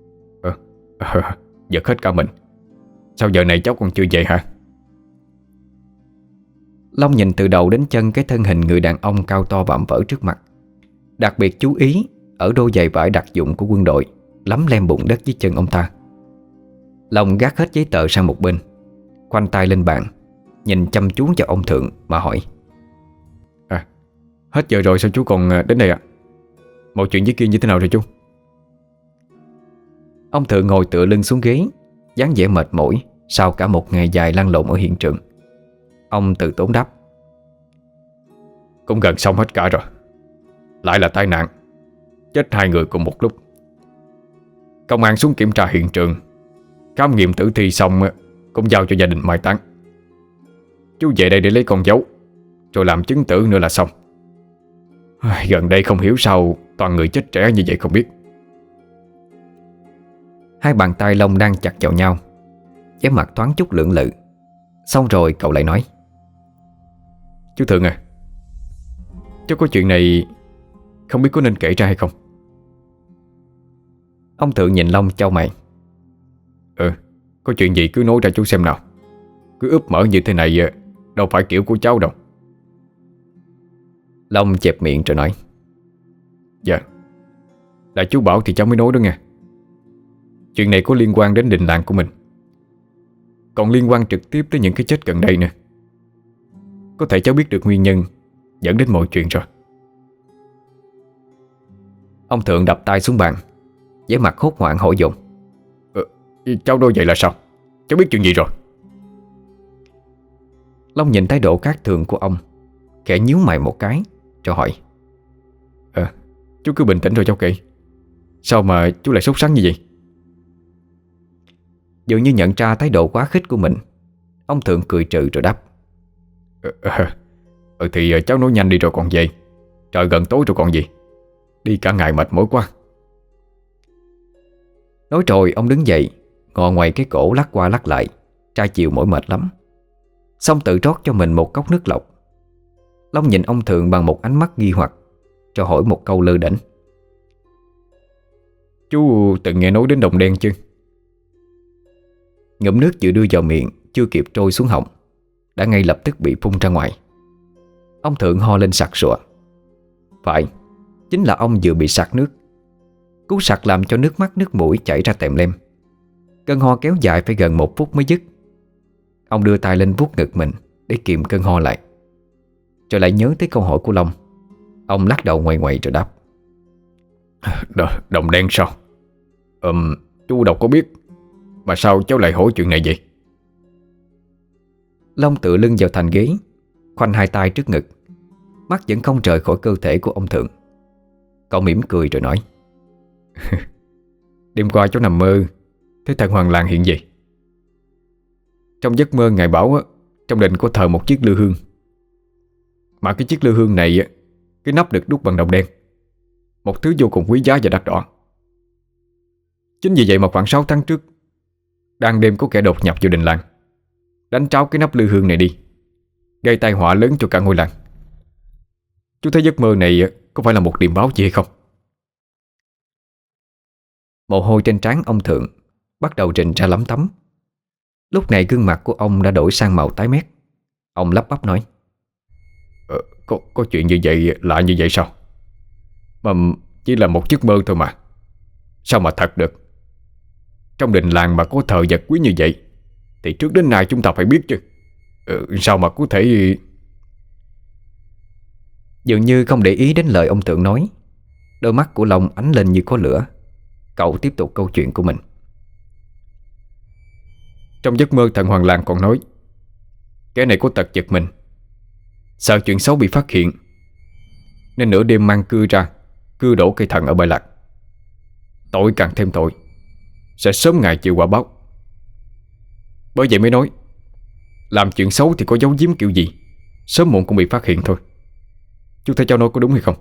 Giật hết cả mình. Sao giờ này cháu còn chưa về hả? Long nhìn từ đầu đến chân cái thân hình người đàn ông cao to vạm vỡ trước mặt. Đặc biệt chú ý ở đôi giày vải đặc dụng của quân đội lấm lem bùn đất dưới chân ông ta. Long gác hết giấy tờ sang một bên, khoanh tay lên bàn, nhìn chăm chú vào ông thượng mà hỏi: Hết giờ rồi sao chú còn đến đây ạ? Mọi chuyện với kia như thế nào rồi chú? Ông thượng ngồi tựa lưng xuống ghế, dáng vẻ mệt mỏi sau cả một ngày dài lăn lộn ở hiện trường. Ông từ tốn đáp: Cũng gần xong hết cả rồi. Lại là tai nạn, chết 2 người cùng một lúc. Công an xuống kiểm tra hiện trường, khám nghiệm tử thi xong cũng giao cho gia đình mai táng. Chú về đây để lấy con dấu, rồi làm chứng tử nữa là xong. Gần đây không hiểu sao toàn người chết trẻ như vậy không biết. Hai bàn tay Long đang chặt vào nhau, vẻ mặt thoáng chút lưỡng lự. Xong rồi cậu lại nói: Chú Thượng à, chú có chuyện này không biết có nên kể ra hay không? Ông thượng nhìn Long chau mày: Có chuyện gì cứ nói ra chú xem nào. Cứ úp mở như thế này đâu phải kiểu của cháu đâu. Long chẹp miệng rồi nói: Dạ, là chú bảo thì cháu mới nói đó nghe. Chuyện này có liên quan đến đình làng của mình, còn liên quan trực tiếp tới những cái chết gần đây nữa. Có thể cháu biết được nguyên nhân dẫn đến mọi chuyện rồi. Ông Thượng đập tay xuống bàn, vẻ mặt hốt hoảng hỏi dồn: Cháu nói vậy là sao? Cháu biết chuyện gì rồi? Long nhìn thái độ khác thường của ông, khẽ nhíu mày một cái rồi hỏi: Chú cứ bình tĩnh rồi cháu kể. Sao mà chú lại sốt sắng như vậy? Dường như nhận ra thái độ quá khích của mình, ông Thượng cười trừ rồi đáp: Thì cháu nói nhanh đi rồi còn về. Trời gần tối rồi còn gì. Đi cả ngày mệt mỏi quá. Nói rồi ông đứng dậy, ngọ ngoậy cái cổ lắc qua lắc lại, trai chiều mỏi mệt lắm. Xong tự rót cho mình một cốc nước lọc. Long nhìn ông Thượng bằng một ánh mắt nghi hoặc, cho hỏi một câu lơ đễnh: Chú từng nghe nói đến đồng đen chưa? Ngụm nước vừa đưa vào miệng chưa kịp trôi xuống họng, đã ngay lập tức bị phun ra ngoài. Ông Thượng ho lên sặc sụa. Phải, chính là ông vừa bị sặc nước. Cú sặc làm cho nước mắt nước mũi chảy ra tèm lem. Cơn ho kéo dài phải gần 1 phút mới dứt. Ông đưa tay lên vuốt ngực mình để kìm cơn ho lại, rồi lại nhớ tới câu hỏi của Long. Ông lắc đầu ngoại ngoại rồi đáp: Đồng đen sao? Chú đâu có biết. Mà sao cháu lại hỏi chuyện này vậy? Long tựa lưng vào thành ghế, khoanh hai tay trước ngực, mắt vẫn không rời khỏi cơ thể của ông Thượng. Cậu mỉm cười rồi nói: Đêm qua cháu nằm mơ thấy thần Hoàng Làng hiện về. Trong giấc mơ ngài bảo trong đình có thờ một chiếc lư hương. Mà cái chiếc lư hương này cái nắp được đúc bằng đồng đen, một thứ vô cùng quý giá và đắt đỏ. Chính vì vậy mà khoảng 6 tháng trước, đang đêm có kẻ đột nhập vào đình làng, đánh tráo cái nắp lư hương này đi, gây tai họa lớn cho cả ngôi làng. Chú thấy giấc mơ này có phải là một điềm báo gì hay không? Mồ hôi trên trán ông Thượng bắt đầu rình ra lấm tấm. Lúc này gương mặt của ông đã đổi sang màu tái mét. Ông lắp bắp nói: Có chuyện như vậy, lạ như vậy sao? Mà chỉ là một giấc mơ thôi mà. Sao mà thật được? Trong đình làng mà có thờ vật quý như vậy thì trước đến nay chúng ta phải biết chứ. Sao mà có thể... Dường như không để ý đến lời ông Thượng nói, đôi mắt của Long ánh lên như có lửa. Cậu tiếp tục câu chuyện của mình: Trong giấc mơ thần Hoàng Làng còn nói kẻ này có tật giật mình, sợ chuyện xấu bị phát hiện, nên nửa đêm mang cưa ra, cưa đổ cây thần ở Bãi Lạc. Tội càng thêm tội, sẽ sớm ngày chịu quả báo. Bởi vậy mới nói làm chuyện xấu thì có giấu giếm kiểu gì, sớm muộn cũng bị phát hiện thôi. Chú thấy cháu nói có đúng hay không?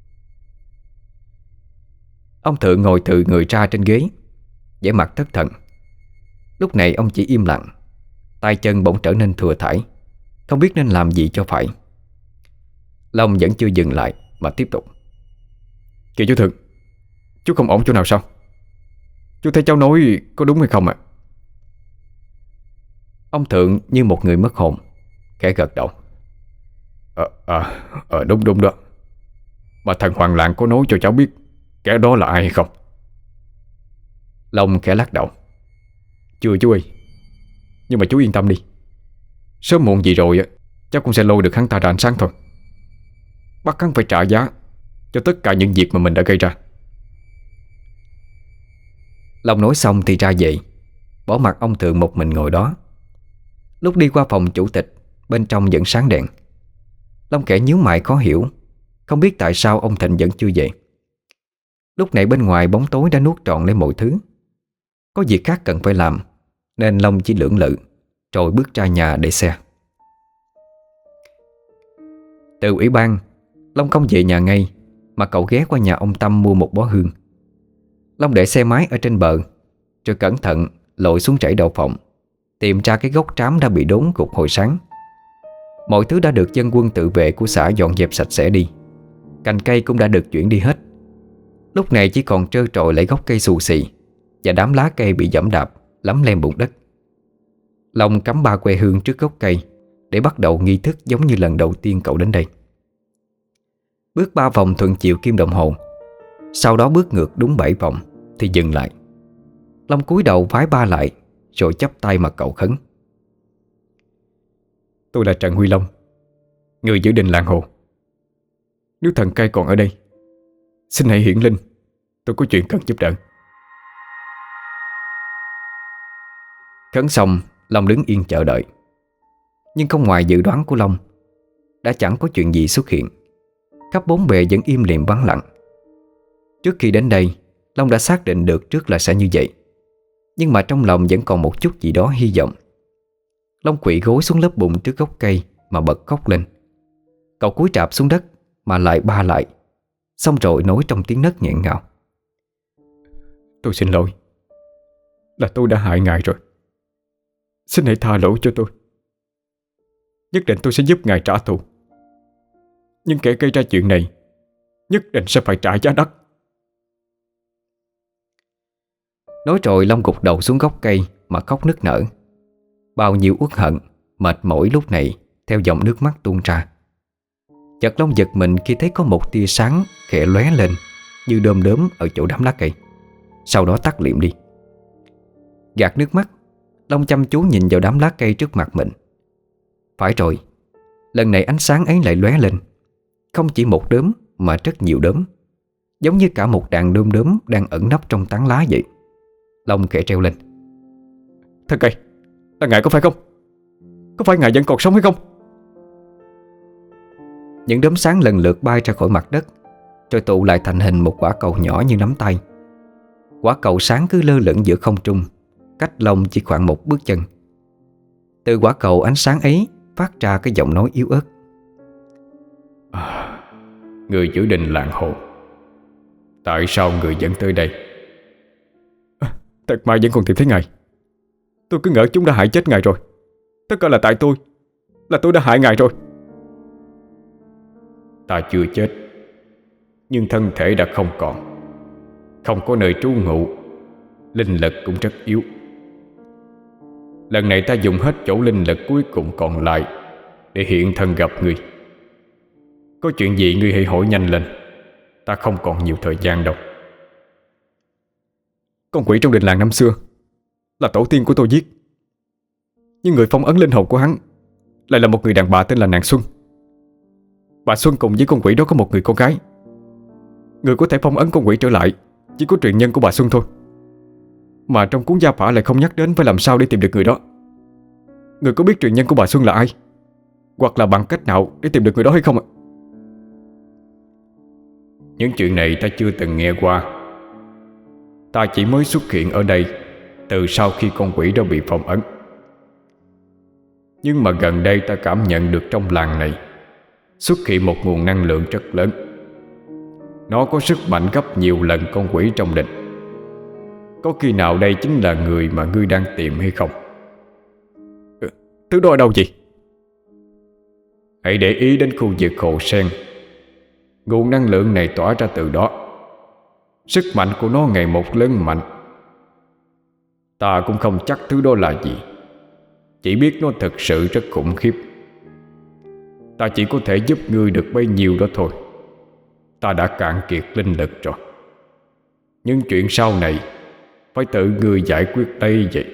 Ông Thượng ngồi thừ người ra trên ghế, vẻ mặt thất thần. Lúc này ông chỉ im lặng, tay chân bỗng trở nên thừa thãi, không biết nên làm gì cho phải. Long vẫn chưa dừng lại mà tiếp tục: Kìa chú Thượng, chú không ổn chỗ nào sao? Chú thấy cháu nói có đúng hay không ạ? Ông Thượng như một người mất hồn, khẽ gật đầu: Đúng đúng đó. Mà thần Hoàng Làng có nói cho cháu biết kẻ đó là ai hay không? Long khẽ lắc đầu: Chưa chú ơi. Nhưng mà chú yên tâm đi, sớm muộn gì rồi cháu cũng sẽ lôi được hắn ta ra ánh sáng thôi. Bắt hắn phải trả giá cho tất cả những việc mà mình đã gây ra. Long nói xong thì ra vậy, bỏ mặc ông Thượng một mình ngồi đó. Lúc đi qua phòng chủ tịch, bên trong vẫn sáng đèn. Long khẽ nhíu mày khó hiểu, không biết tại sao ông Thịnh vẫn chưa về. Lúc này bên ngoài bóng tối đã nuốt trọn lấy mọi thứ. Có việc khác cần phải làm, nên Long chỉ lưỡng lự rồi bước ra nhà để xe. Từ ủy ban, Long không về nhà ngay, mà cậu ghé qua nhà ông Tâm mua một bó hương. Long để xe máy ở trên bờ, rồi cẩn thận lội xuống rẫy đậu phộng, tìm ra cái gốc trám đã bị đốn gục hồi sáng. Mọi thứ đã được dân quân tự vệ của xã dọn dẹp sạch sẽ đi. Cành cây cũng đã được chuyển đi hết. Lúc này chỉ còn trơ trọi lại gốc cây xù xì và đám lá cây bị giẫm đạp lấm lem bùn đất. Long cắm 3 que hương trước gốc cây để bắt đầu nghi thức giống như lần đầu tiên cậu đến đây. Bước 3 vòng thuận chiều kim đồng hồ, sau đó bước ngược đúng 7 vòng thì dừng lại. Long cúi đầu vái ba lại, rồi chắp tay mà cậu khấn: Tôi là Trần Huy Long, người giữ đình làng Hồ. Nếu thần cây còn ở đây, xin hãy hiển linh Tôi có chuyện cần giúp đỡ. Khấn xong, Long đứng yên chờ đợi. Nhưng không ngoài dự đoán của Long, đã chẳng có chuyện gì xuất hiện. Khắp bốn bề vẫn im lìm vắng lặng. Trước khi đến đây, Long đã xác định được trước là sẽ như vậy. Nhưng mà trong lòng vẫn còn một chút gì đó hy vọng. Long quỵ gối xuống lớp bùn trước gốc cây mà bật khóc lên. Cậu cúi rạp xuống đất mà lại ba lại, xong rồi nói trong tiếng nấc nghẹn ngào: Tôi xin lỗi. Là tôi đã hại ngài rồi. Xin hãy tha lỗi cho tôi. Nhất định tôi sẽ giúp ngài trả thù. Nhưng kẻ gây ra chuyện này nhất định sẽ phải trả giá đắt. Nói rồi Long gục đầu xuống gốc cây mà khóc nức nở. Bao nhiêu uất hận, mệt mỏi lúc này theo dòng nước mắt tuôn ra. Chợt Long giật mình khi thấy có một tia sáng khẽ lóe lên như đom đóm ở chỗ đám lá cây, sau đó tắt liệm đi. Gạt nước mắt, Long chăm chú nhìn vào đám lá cây trước mặt mình. Phải rồi, lần này ánh sáng ấy lại lóe lên. Không chỉ một đốm mà rất nhiều đốm, giống như cả một đàn đom đóm đang ẩn nấp trong tán lá vậy. Long khẽ treo lên: Thân cây, là ngài có phải không? Có phải ngài vẫn còn sống hay không? Những đốm sáng lần lượt bay ra khỏi mặt đất, rồi tụ lại thành hình một quả cầu nhỏ như nắm tay. Quả cầu sáng cứ lơ lửng giữa không trung, cách Long chỉ khoảng một bước chân. Từ quả cầu ánh sáng ấy phát ra cái giọng nói yếu ớt: Người giữ đình làng hồ, tại sao người vẫn tới đây? Thật may vẫn còn tìm thấy ngài. Tôi cứ ngỡ chúng đã hại chết ngài rồi. Tất cả là tại tôi. Là tôi đã hại ngài rồi. Ta chưa chết, nhưng thân thể đã không còn, không có nơi trú ngụ, linh lực cũng rất yếu. Lần này ta dùng hết chỗ linh lực cuối cùng còn lại để hiện thân gặp ngươi. Có chuyện gì ngươi hãy hỏi nhanh lên, ta không còn nhiều thời gian đâu. Con quỷ trong đình làng năm xưa là tổ tiên của tôi giết, nhưng người phong ấn linh hồn của hắn lại là một người đàn bà tên là nàng Xuân. Bà Xuân cùng với con quỷ đó có một người con gái. Người có thể phong ấn con quỷ trở lại chỉ có truyền nhân của bà Xuân thôi. Mà trong cuốn gia phả lại không nhắc đến phải làm sao để tìm được người đó. Người có biết truyền nhân của bà Xuân là ai, hoặc là bằng cách nào để tìm được người đó hay không ạ? Những chuyện này ta chưa từng nghe qua. Ta chỉ mới xuất hiện ở đây từ sau khi con quỷ đó bị phong ấn. Nhưng mà gần đây ta cảm nhận được trong làng này xuất hiện một nguồn năng lượng rất lớn. Nó có sức mạnh gấp nhiều lần con quỷ trong đình. Có khi nào đây chính là người mà ngươi đang tìm hay không? Thứ đó ở đâu vậy? Hãy để ý đến khu vực hồ sen. Nguồn năng lượng này tỏa ra từ đó. Sức mạnh của nó ngày một lớn mạnh. Ta cũng không chắc thứ đó là gì, chỉ biết nó thực sự rất khủng khiếp. Ta chỉ có thể giúp ngươi được bấy nhiêu đó thôi. Ta đã cạn kiệt linh lực rồi. Nhưng chuyện sau này phải tự ngươi giải quyết đây vậy.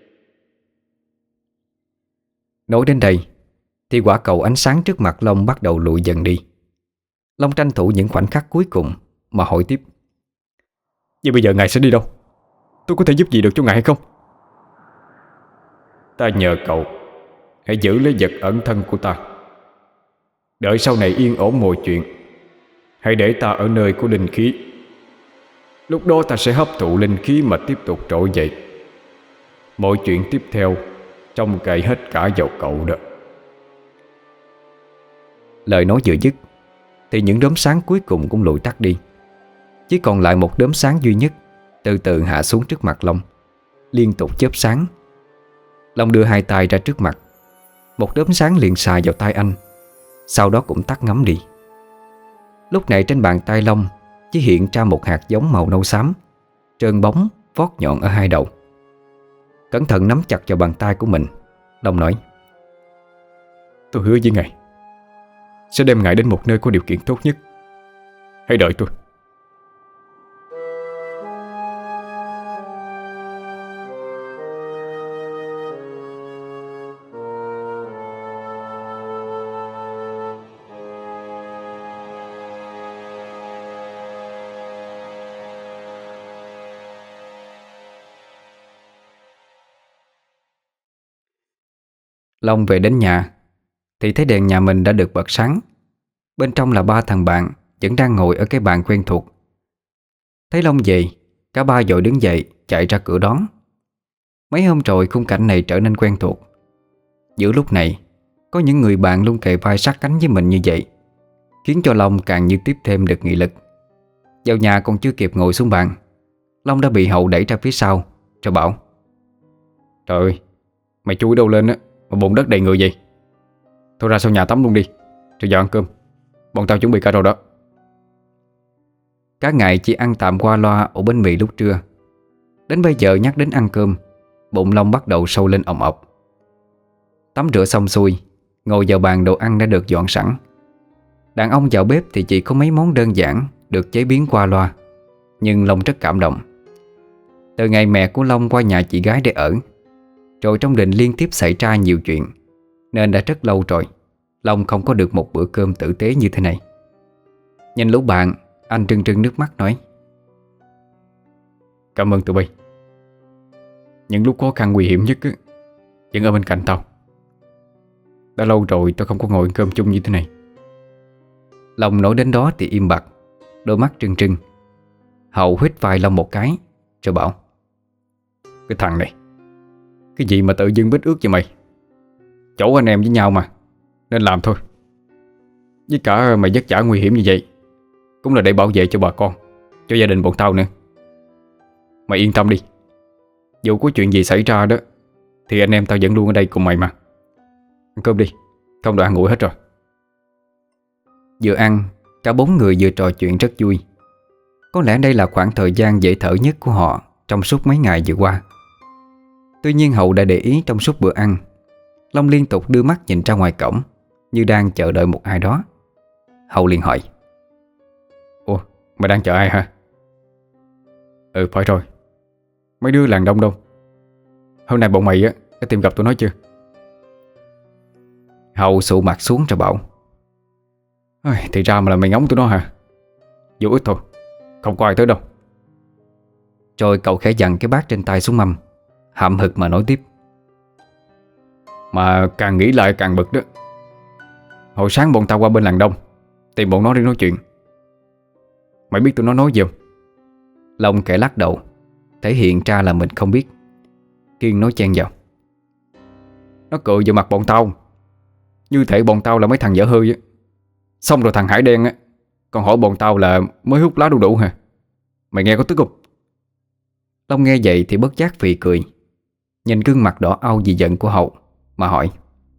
Nói đến đây thì quả cầu ánh sáng trước mặt Long bắt đầu lụi dần đi. Long tranh thủ những khoảnh khắc cuối cùng mà hỏi tiếp: Vậy bây giờ ngài sẽ đi đâu? Tôi có thể giúp gì được cho ngài hay không? Ta nhờ cậu hãy giữ lấy vật ẩn thân của ta. Đợi sau này yên ổn mọi chuyện, hãy để ta ở nơi có linh khí. Lúc đó ta sẽ hấp thụ linh khí mà tiếp tục trỗi dậy. Mọi chuyện tiếp theo trông cậy hết cả vào cậu đó. Lời nói vừa dứt thì những đốm sáng cuối cùng cũng lụi tắt đi. Chỉ còn lại một đốm sáng duy nhất từ từ hạ xuống trước mặt Long, liên tục chớp sáng. Long đưa hai tay ra trước mặt. Một đốm sáng liền xài vào tay anh, sau đó cũng tắt ngấm đi. Lúc này trên bàn tay Long chỉ hiện ra một hạt giống màu nâu xám, trơn bóng, vót nhọn ở hai đầu. Cẩn thận nắm chặt vào bàn tay của mình, Long nói: Tôi hứa với ngài sẽ đem ngài đến một nơi có điều kiện tốt nhất. Hãy đợi tôi. Long về đến nhà thì thấy đèn nhà mình đã được bật sáng. Bên trong là ba thằng bạn vẫn đang ngồi ở cái bàn quen thuộc. Thấy Long về, cả ba vội đứng dậy chạy ra cửa đón. Mấy hôm rồi khung cảnh này trở nên quen thuộc. Giữa lúc này có những người bạn luôn kề vai sát cánh với mình như vậy, khiến cho Long càng như tiếp thêm được nghị lực. Vào nhà còn chưa kịp ngồi xuống bàn, Long đã bị Hậu đẩy ra phía sau rồi bảo: Trời ơi, mày chui đâu lên á mà bụng đất đầy người vậy? Thôi ra sau nhà tắm luôn đi, rồi vào ăn cơm. Bọn tao chuẩn bị cả rồi đó. Cả ngày chỉ ăn tạm qua loa ổ bánh mì lúc trưa. Đến bây giờ nhắc đến ăn cơm, bụng Long bắt đầu sôi lên ồng ọc. Tắm rửa xong xuôi, ngồi vào bàn đồ ăn đã được dọn sẵn. Đàn ông vào bếp thì chỉ có mấy món đơn giản được chế biến qua loa, nhưng Long rất cảm động. Từ ngày mẹ của Long qua nhà chị gái để ở, rồi trong đình liên tiếp xảy ra nhiều chuyện, nên đã rất lâu rồi Long không có được một bữa cơm tử tế như thế này. Nhìn lũ bạn, anh trưng trưng nước mắt nói: Cảm ơn tụi bay. Những lúc khó khăn nguy hiểm nhất á, vẫn ở bên cạnh tao. Đã lâu rồi tao không có ngồi ăn cơm chung như thế này. Long nói đến đó thì im bặt, đôi mắt trừng trừng. Hậu hít vai Long một cái rồi bảo: Cái thằng này, cái gì mà tự dưng bít ước vậy mày? Chỗ anh em với nhau mà, nên làm thôi. Với cả mày vất vả nguy hiểm như vậy cũng là để bảo vệ cho bà con, cho gia đình bọn tao nữa. Mày yên tâm đi, dù có chuyện gì xảy ra đó thì anh em tao vẫn luôn ở đây cùng mày mà. Ăn cơm đi, không đồ ăn nguội hết rồi. Vừa ăn, cả bốn người vừa trò chuyện rất vui. Có lẽ đây là khoảng thời gian dễ thở nhất của họ trong suốt mấy ngày vừa qua. Tuy nhiên Hậu đã để ý trong suốt bữa ăn, Long liên tục đưa mắt nhìn ra ngoài cổng, như đang chờ đợi một ai đó. Hậu liền hỏi: Ủa, mày đang chờ ai hả? Ừ, phải rồi. Mấy đứa làng đông đâu? Hôm nay bọn mày á đã tìm gặp tụi nó chưa? Hậu sụ mặt xuống rồi bảo: Thì ra mà là mày ngóng tụi nó hả? Vô ích thôi, không có ai tới đâu. Rồi cậu khẽ dặn cái bát trên tay xuống mâm, hậm hực mà nói tiếp: Mà càng nghĩ lại càng bực đó. Hồi sáng bọn tao qua bên làng đông tìm bọn nó đi nói chuyện. Mày biết tụi nó nói gì không? Long kẻ lắc đầu, thể hiện ra là mình không biết. Kiên nói chen vào: Nó cười vào mặt bọn tao, như thể bọn tao là mấy thằng dở hơi á. Xong rồi thằng Hải Đen á còn hỏi bọn tao là mới hút lá đu đủ hả? Mày nghe có tức không? Long nghe vậy thì bất giác phì cười, nhìn gương mặt đỏ au vì giận của Hậu mà hỏi: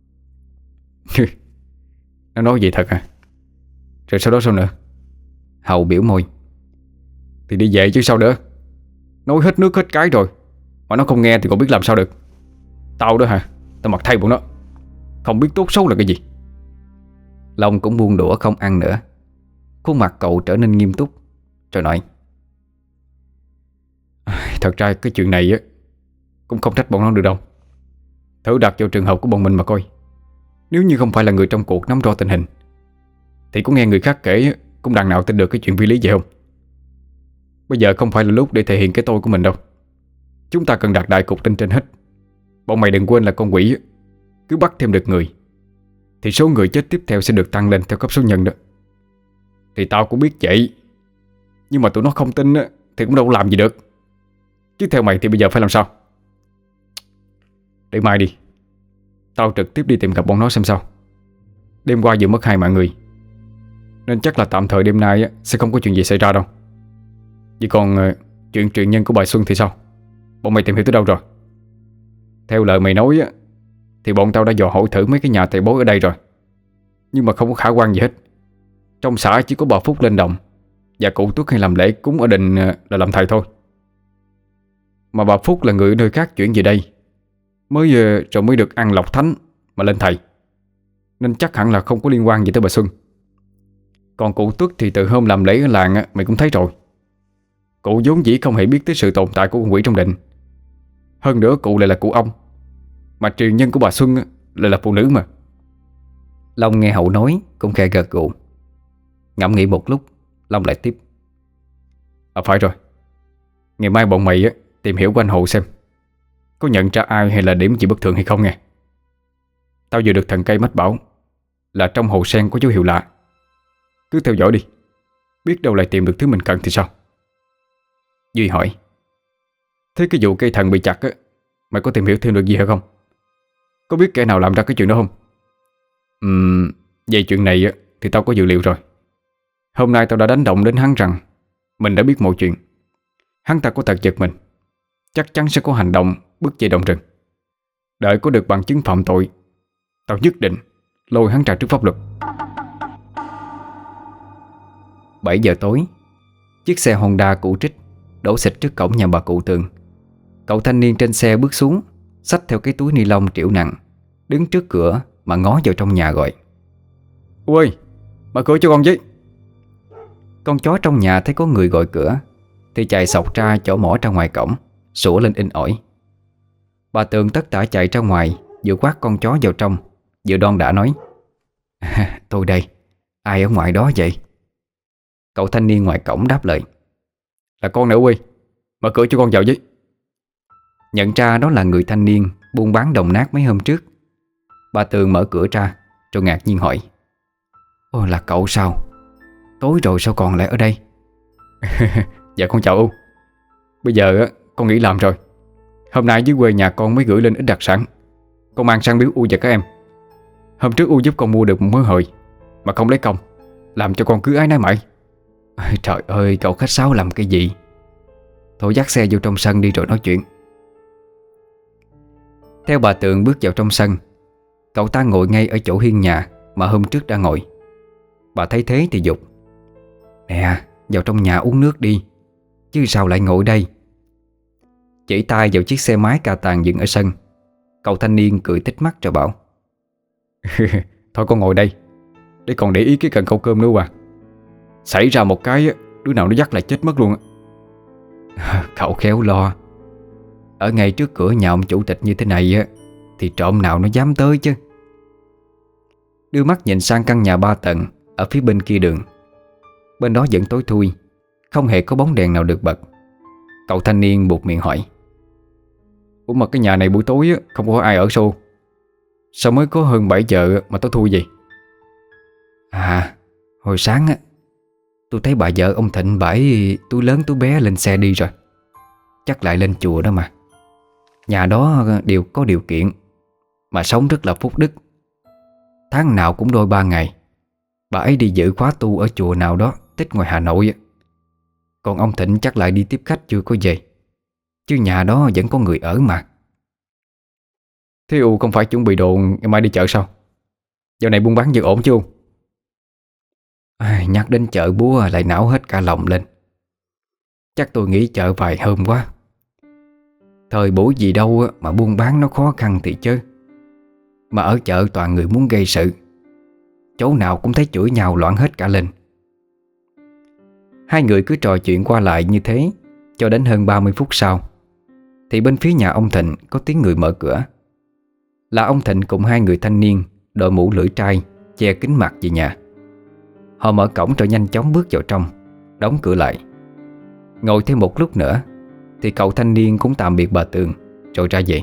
Nó nói vậy thật hả? Rồi sau đó sao nữa? Hậu biểu môi: Thì đi về chứ sao nữa. Nói hết nước hết cái rồi mà nó không nghe thì còn biết làm sao được. Tao đó hả? Tao mặc thay bọn nó, không biết tốt xấu là cái gì. Long cũng buông đũa không ăn nữa. Khuôn mặt cậu trở nên nghiêm túc rồi nói: Thật ra cái chuyện này á cũng không trách bọn nó được đâu. Thử đặt vào trường hợp của bọn mình mà coi. Nếu như không phải là người trong cuộc nắm rõ tình hình thì có nghe người khác kể cũng đằng nào tin được cái chuyện phi lý vậy không? Bây giờ không phải là lúc để thể hiện cái tôi của mình đâu. Chúng ta cần đặt đại cục lên trên hết. Bọn mày đừng quên là con quỷ cứ bắt thêm được người thì số người chết tiếp theo sẽ được tăng lên theo cấp số nhân đó. Thì tao cũng biết vậy, nhưng mà tụi nó không tin á thì cũng đâu có làm gì được. Chứ theo mày thì bây giờ phải làm sao? Để mai đi, tao trực tiếp đi tìm gặp bọn nó xem sao. Đêm qua vừa mất 2 mạng người, nên chắc là tạm thời đêm nay á sẽ không có chuyện gì xảy ra đâu. Chỉ còn chuyện truyền nhân của bà Xuân thì sao? Bọn mày tìm hiểu tới đâu rồi? Theo lời mày nói á thì bọn tao đã dò hỏi thử mấy cái nhà thầy bói ở đây rồi, nhưng mà không có khả quan gì hết. Trong xã chỉ có bà Phúc lên đồng và cụ Tuất hay làm lễ cúng ở đình là làm thầy thôi. Mà bà Phúc là người ở nơi khác chuyển về đây rồi mới được ăn lọc thánh mà lên thầy, nên chắc hẳn là không có liên quan gì tới bà Xuân. Còn cụ Tuất thì từ hôm làm lễ ở làng á, mày cũng thấy rồi. Cụ vốn dĩ không hề biết tới sự tồn tại của con quỷ trong đình. Hơn nữa cụ lại là cụ ông, mà truyền nhân của bà Xuân á, lại là phụ nữ mà. Long nghe Hậu nói cũng khẽ gật gù. Ngẫm nghĩ một lúc, Long lại tiếp: Phải rồi, ngày mai bọn mày á tìm hiểu của anh Hồ xem có nhận ra ai hay là điểm gì bất thường hay không nghe. Tao vừa được thần cây mách bảo là trong hồ sen có dấu hiệu lạ. Cứ theo dõi đi, biết đâu lại tìm được thứ mình cần thì sao? Duy hỏi. Thế cái vụ cây thần bị chặt á, mày có tìm hiểu thêm được gì hay không? Có biết kẻ nào làm ra cái chuyện đó không? Về chuyện này á thì tao có dự liệu rồi. Hôm nay tao đã đánh động đến hắn rằng mình đã biết mọi chuyện. Hắn ta có tật giật mình, chắc chắn sẽ có hành động bứt dây động rừng. Đợi có được bằng chứng phạm tội, tao nhất định lôi hắn ra trước pháp luật. 7 giờ tối, chiếc xe Honda cũ trích đổ xịch trước cổng nhà bà cụ Tường. Cậu thanh niên trên xe bước xuống, xách theo cái túi ni lông trĩu nặng, đứng trước cửa mà ngó vào trong nhà gọi. Ui, mở cửa cho con với. Con chó trong nhà thấy có người gọi cửa thì chạy xộc ra chỗ mỏ ra ngoài cổng, sủa lên in ỏi. Bà Tường tất tả chạy ra ngoài, vừa quát con chó vào trong, vừa đon đã nói: Tôi đây, ai ở ngoài đó vậy? Cậu thanh niên ngoài cổng đáp lời: Là con nè Uy, mở cửa cho con vào với. Nhận ra đó là người thanh niên buôn bán đồng nát mấy hôm trước. Bà Tường mở cửa ra rồi ngạc nhiên hỏi: Ồ, là cậu sao? Tối rồi sao còn lại ở đây? Dạ con chào U. Bây giờ con nghỉ làm rồi. Hôm nay dưới quê nhà con mới gửi lên ít đặc sản, con mang sang biếu U và các em. Hôm trước U giúp con mua được một mớ hời mà không lấy công, làm cho con cứ ái nái mãi. Trời ơi, cậu khách sáo làm cái gì? Thôi dắt xe vô trong sân đi rồi nói chuyện. Theo bà Tường bước vào trong sân, cậu ta ngồi ngay ở chỗ hiên nhà mà hôm trước đã ngồi. Bà thấy thế thì giục: Nè, vào trong nhà uống nước đi, chứ sao lại ngồi đây? Chỉ tay vào chiếc xe máy ca tàng dựng ở sân. Cậu thanh niên cười tít mắt rồi bảo: Thôi con ngồi đây, để còn để ý cái cần khẩu cơm nữa à. Xảy ra một cái, đứa nào nó dắt lại chết mất luôn. Cậu khéo lo. Ở ngay trước cửa nhà ông chủ tịch như thế này á, thì trộm nào nó dám tới chứ. Đưa mắt nhìn sang căn nhà 3 tầng ở phía bên kia đường. Bên đó vẫn tối thui, không hề có bóng đèn nào được bật. Cậu thanh niên buột miệng hỏi: Ủa mà cái nhà này buổi tối không có ai ở sao? Sao mới có hơn 7 giờ mà tối thui vậy? À, hồi sáng á, tôi thấy bà vợ ông Thịnh bãi túi lớn túi bé lên xe đi rồi. Chắc lại lên chùa đó mà. Nhà đó đều có điều kiện, mà sống rất là phúc đức. Tháng nào cũng đôi 3 ngày bà ấy đi giữ khóa tu ở chùa nào đó tích ngoài Hà Nội. Còn ông Thịnh chắc lại đi tiếp khách chưa có về, chứ nhà đó vẫn có người ở mà. Thế U không phải chuẩn bị đồ ngày mai đi chợ sao? Dạo này buôn bán vẫn ổn chứ U? Nhắc đến chợ búa lại não hết cả lòng lên. Chắc tôi nghỉ chợ vài hôm quá. Thời buổi gì đâu mà buôn bán nó khó khăn thì chứ. Mà ở chợ toàn người muốn gây sự, chỗ nào cũng thấy chửi nhau loạn hết cả lên. Hai người cứ trò chuyện qua lại như thế cho đến hơn 30 phút sau, thì bên phía nhà ông Thịnh có tiếng người mở cửa. Là ông Thịnh cùng hai người thanh niên đội mũ lưỡi trai che kính mặt về nhà. Họ mở cổng rồi nhanh chóng bước vào trong, đóng cửa lại. Ngồi thêm một lúc nữa thì cậu thanh niên cũng tạm biệt bà Tường rồi ra về.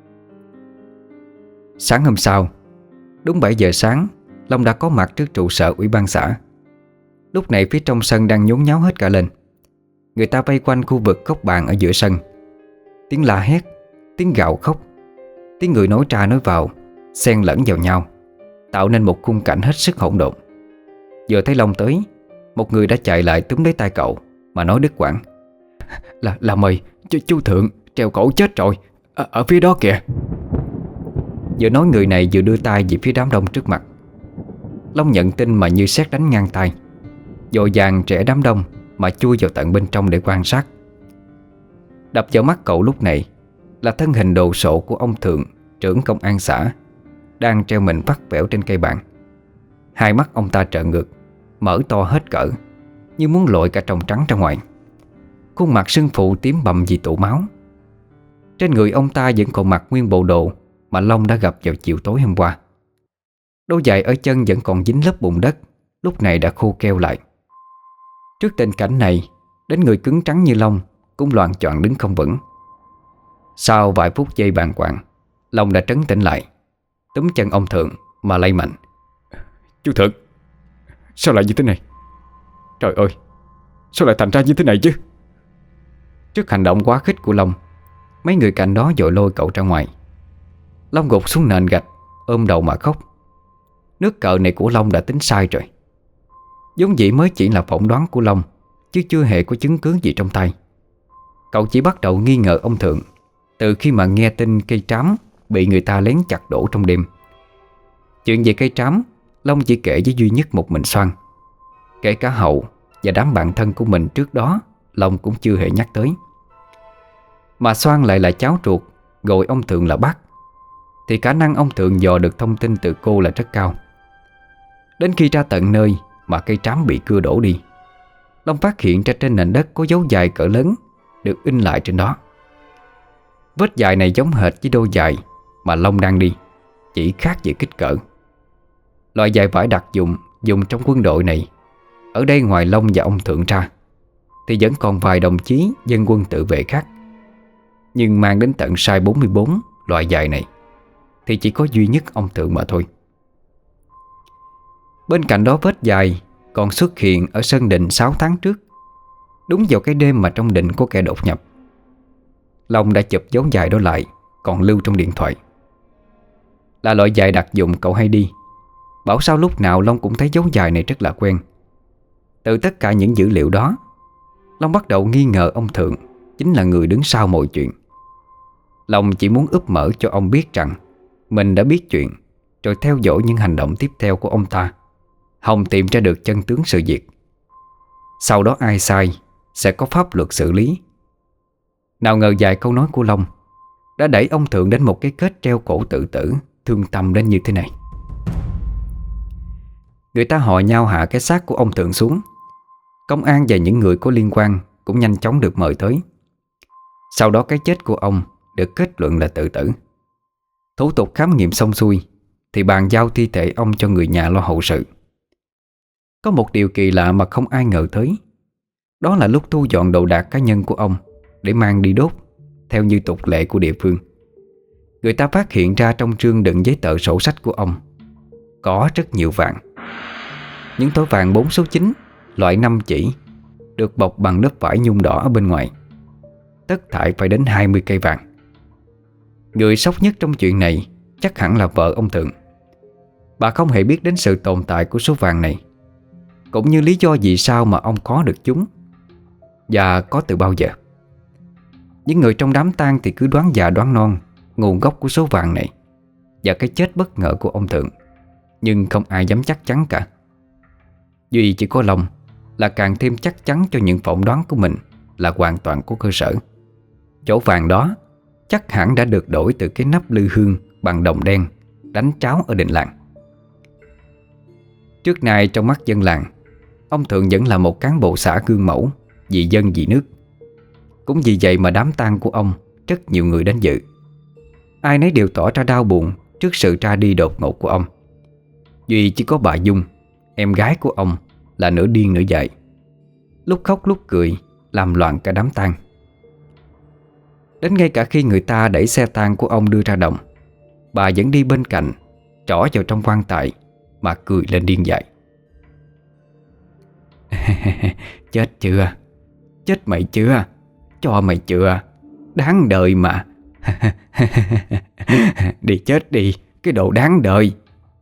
Sáng hôm sau, đúng 7 giờ sáng, Long đã có mặt trước trụ sở ủy ban xã. Lúc này phía trong sân đang nhốn nháo hết cả lên. Người ta vây quanh khu vực góc bàn ở giữa sân. Tiếng la hét, tiếng gào khóc, tiếng người nói ra nói vào xen lẫn vào nhau, tạo nên một khung cảnh hết sức hỗn độn. Vừa thấy Long tới, một người đã chạy lại túm lấy tay cậu mà nói đứt quãng: Là mày, chú Thượng treo cổ chết rồi, ở phía đó kìa. Vừa nói người này vừa đưa tay về phía đám đông trước mặt. Long nhận tin mà như sét đánh ngang tay, vội vàng rẽ đám đông mà chui vào tận bên trong để quan sát. Đập vào mắt cậu lúc này là thân hình đồ sộ của ông Thượng, trưởng công an xã, đang treo mình vắt vẻo trên cây bàn. Hai mắt ông ta trợn ngược, mở to hết cỡ, như muốn lội cả tròng trắng ra ngoài. Khuôn mặt sưng phù tím bầm vì tụ máu. Trên người ông ta vẫn còn mặc nguyên bộ đồ mà Long đã gặp vào chiều tối hôm qua. Đôi giày ở chân vẫn còn dính lớp bùn đất, lúc này đã khô keo lại. Trước tình cảnh này, đến người cứng trắng như Long cũng loạng choạng đứng không vững. Sau vài phút giây bàng hoàng, Long đã trấn tĩnh lại. túm chân ông Thượng mà lay mạnh. Chú Thượng, sao lại như thế này? Trời ơi, sao lại thành ra như thế này chứ? Trước hành động quá khích của Long, mấy người cạnh đó vội lôi cậu ra ngoài. Long gục xuống nền gạch, ôm đầu mà khóc. Nước cờ này của Long đã tính sai rồi. Vốn dĩ mới chỉ là phỏng đoán của Long, chứ chưa hề có chứng cứ gì trong tay. Cậu chỉ bắt đầu nghi ngờ ông Thượng từ khi mà nghe tin cây trám bị người ta lén chặt đổ trong đêm. Chuyện về cây trám, Long chỉ kể với duy nhất một mình Xoan. Kể cả Hậu và đám bạn thân của mình trước đó, Long cũng chưa hề nhắc tới. Mà Xoan lại là cháu ruột, gọi ông Thượng là bác, thì khả năng ông Thượng dò được thông tin từ cô là rất cao. Đến khi ra tận nơi mà cây trám bị cưa đổ đi, Long phát hiện ra trên nền đất có dấu dài cỡ lớn được in lại trên đó. Vết dài này giống hệt với đôi giày mà Long đang đi, chỉ khác về kích cỡ. Loại giày vải đặc dụng dùng trong quân đội này, ở đây ngoài Long và ông Thượng ra thì vẫn còn vài đồng chí dân quân tự vệ khác. Nhưng mang đến tận size 44 loại giày này thì chỉ có duy nhất ông Thượng mà thôi. Bên cạnh đó, vết dài còn xuất hiện ở sân đình 6 tháng trước, đúng vào cái đêm mà trong đình có kẻ đột nhập. Long đã chụp dấu dài đó lại, còn lưu trong điện thoại. Là loại giày đặc dụng cậu hay đi, bảo sao lúc nào Long cũng thấy dấu dài này rất là quen. Từ tất cả những dữ liệu đó, Long bắt đầu nghi ngờ ông Thượng chính là người đứng sau mọi chuyện. Long chỉ muốn úp mở cho ông biết rằng mình đã biết chuyện, rồi theo dõi những hành động tiếp theo của ông ta, hòng tìm ra được chân tướng sự việc. Sau đó ai sai sẽ có pháp luật xử lý. Nào ngờ vài câu nói của Long đã đẩy ông Thượng đến một cái kết treo cổ tự tử thương tâm đến như thế này. Người ta hò nhau hạ cái xác của ông Thượng xuống. Công an và những người có liên quan cũng nhanh chóng được mời tới. Sau đó cái chết của ông được kết luận là tự tử. Thủ tục khám nghiệm xong xuôi thì bàn giao thi thể ông cho người nhà lo hậu sự. Có một điều kỳ lạ mà không ai ngờ tới, đó là lúc thu dọn đồ đạc cá nhân của ông để mang đi đốt theo như tục lệ của địa phương, người ta phát hiện ra trong trương đựng giấy tờ sổ sách của ông có rất nhiều vàng. Những túi vàng 4 số 9 loại 5 chỉ, được bọc bằng lớp vải nhung đỏ ở bên ngoài. Tất thảy phải đến 20 cây vàng. Người sốc nhất trong chuyện này chắc hẳn là vợ ông Thượng. Bà không hề biết đến sự tồn tại của số vàng này, cũng như lý do vì sao mà ông có được chúng, và có từ bao giờ. Những người trong đám tang thì cứ đoán già đoán non nguồn gốc của số vàng này và cái chết bất ngờ của ông Thượng, nhưng không ai dám chắc chắn cả. Duy chỉ có Long là càng thêm chắc chắn cho những phỏng đoán của mình là hoàn toàn có cơ sở. Chỗ vàng đó chắc hẳn đã được đổi từ cái nắp lư hương bằng đồng đen đánh tráo ở đình làng. Trước nay trong mắt dân làng, ông Thượng vẫn là một cán bộ xã gương mẫu, vì dân vì nước. Cũng vì vậy mà đám tang của ông rất nhiều người đến dự. Ai nấy đều tỏ ra đau buồn trước sự ra đi đột ngột của ông. Duy chỉ có bà Dung, em gái của ông, là nửa điên nửa dại, lúc khóc lúc cười, làm loạn cả đám tang. Đến ngay cả khi người ta đẩy xe tang của ông đưa ra đồng, bà vẫn đi bên cạnh, trỏ vào trong quan tài mà cười lên điên dại. Chết chưa? Chết mày chưa? Cho mày chưa? Đáng đời mà. Đi chết đi, cái đồ đáng đời.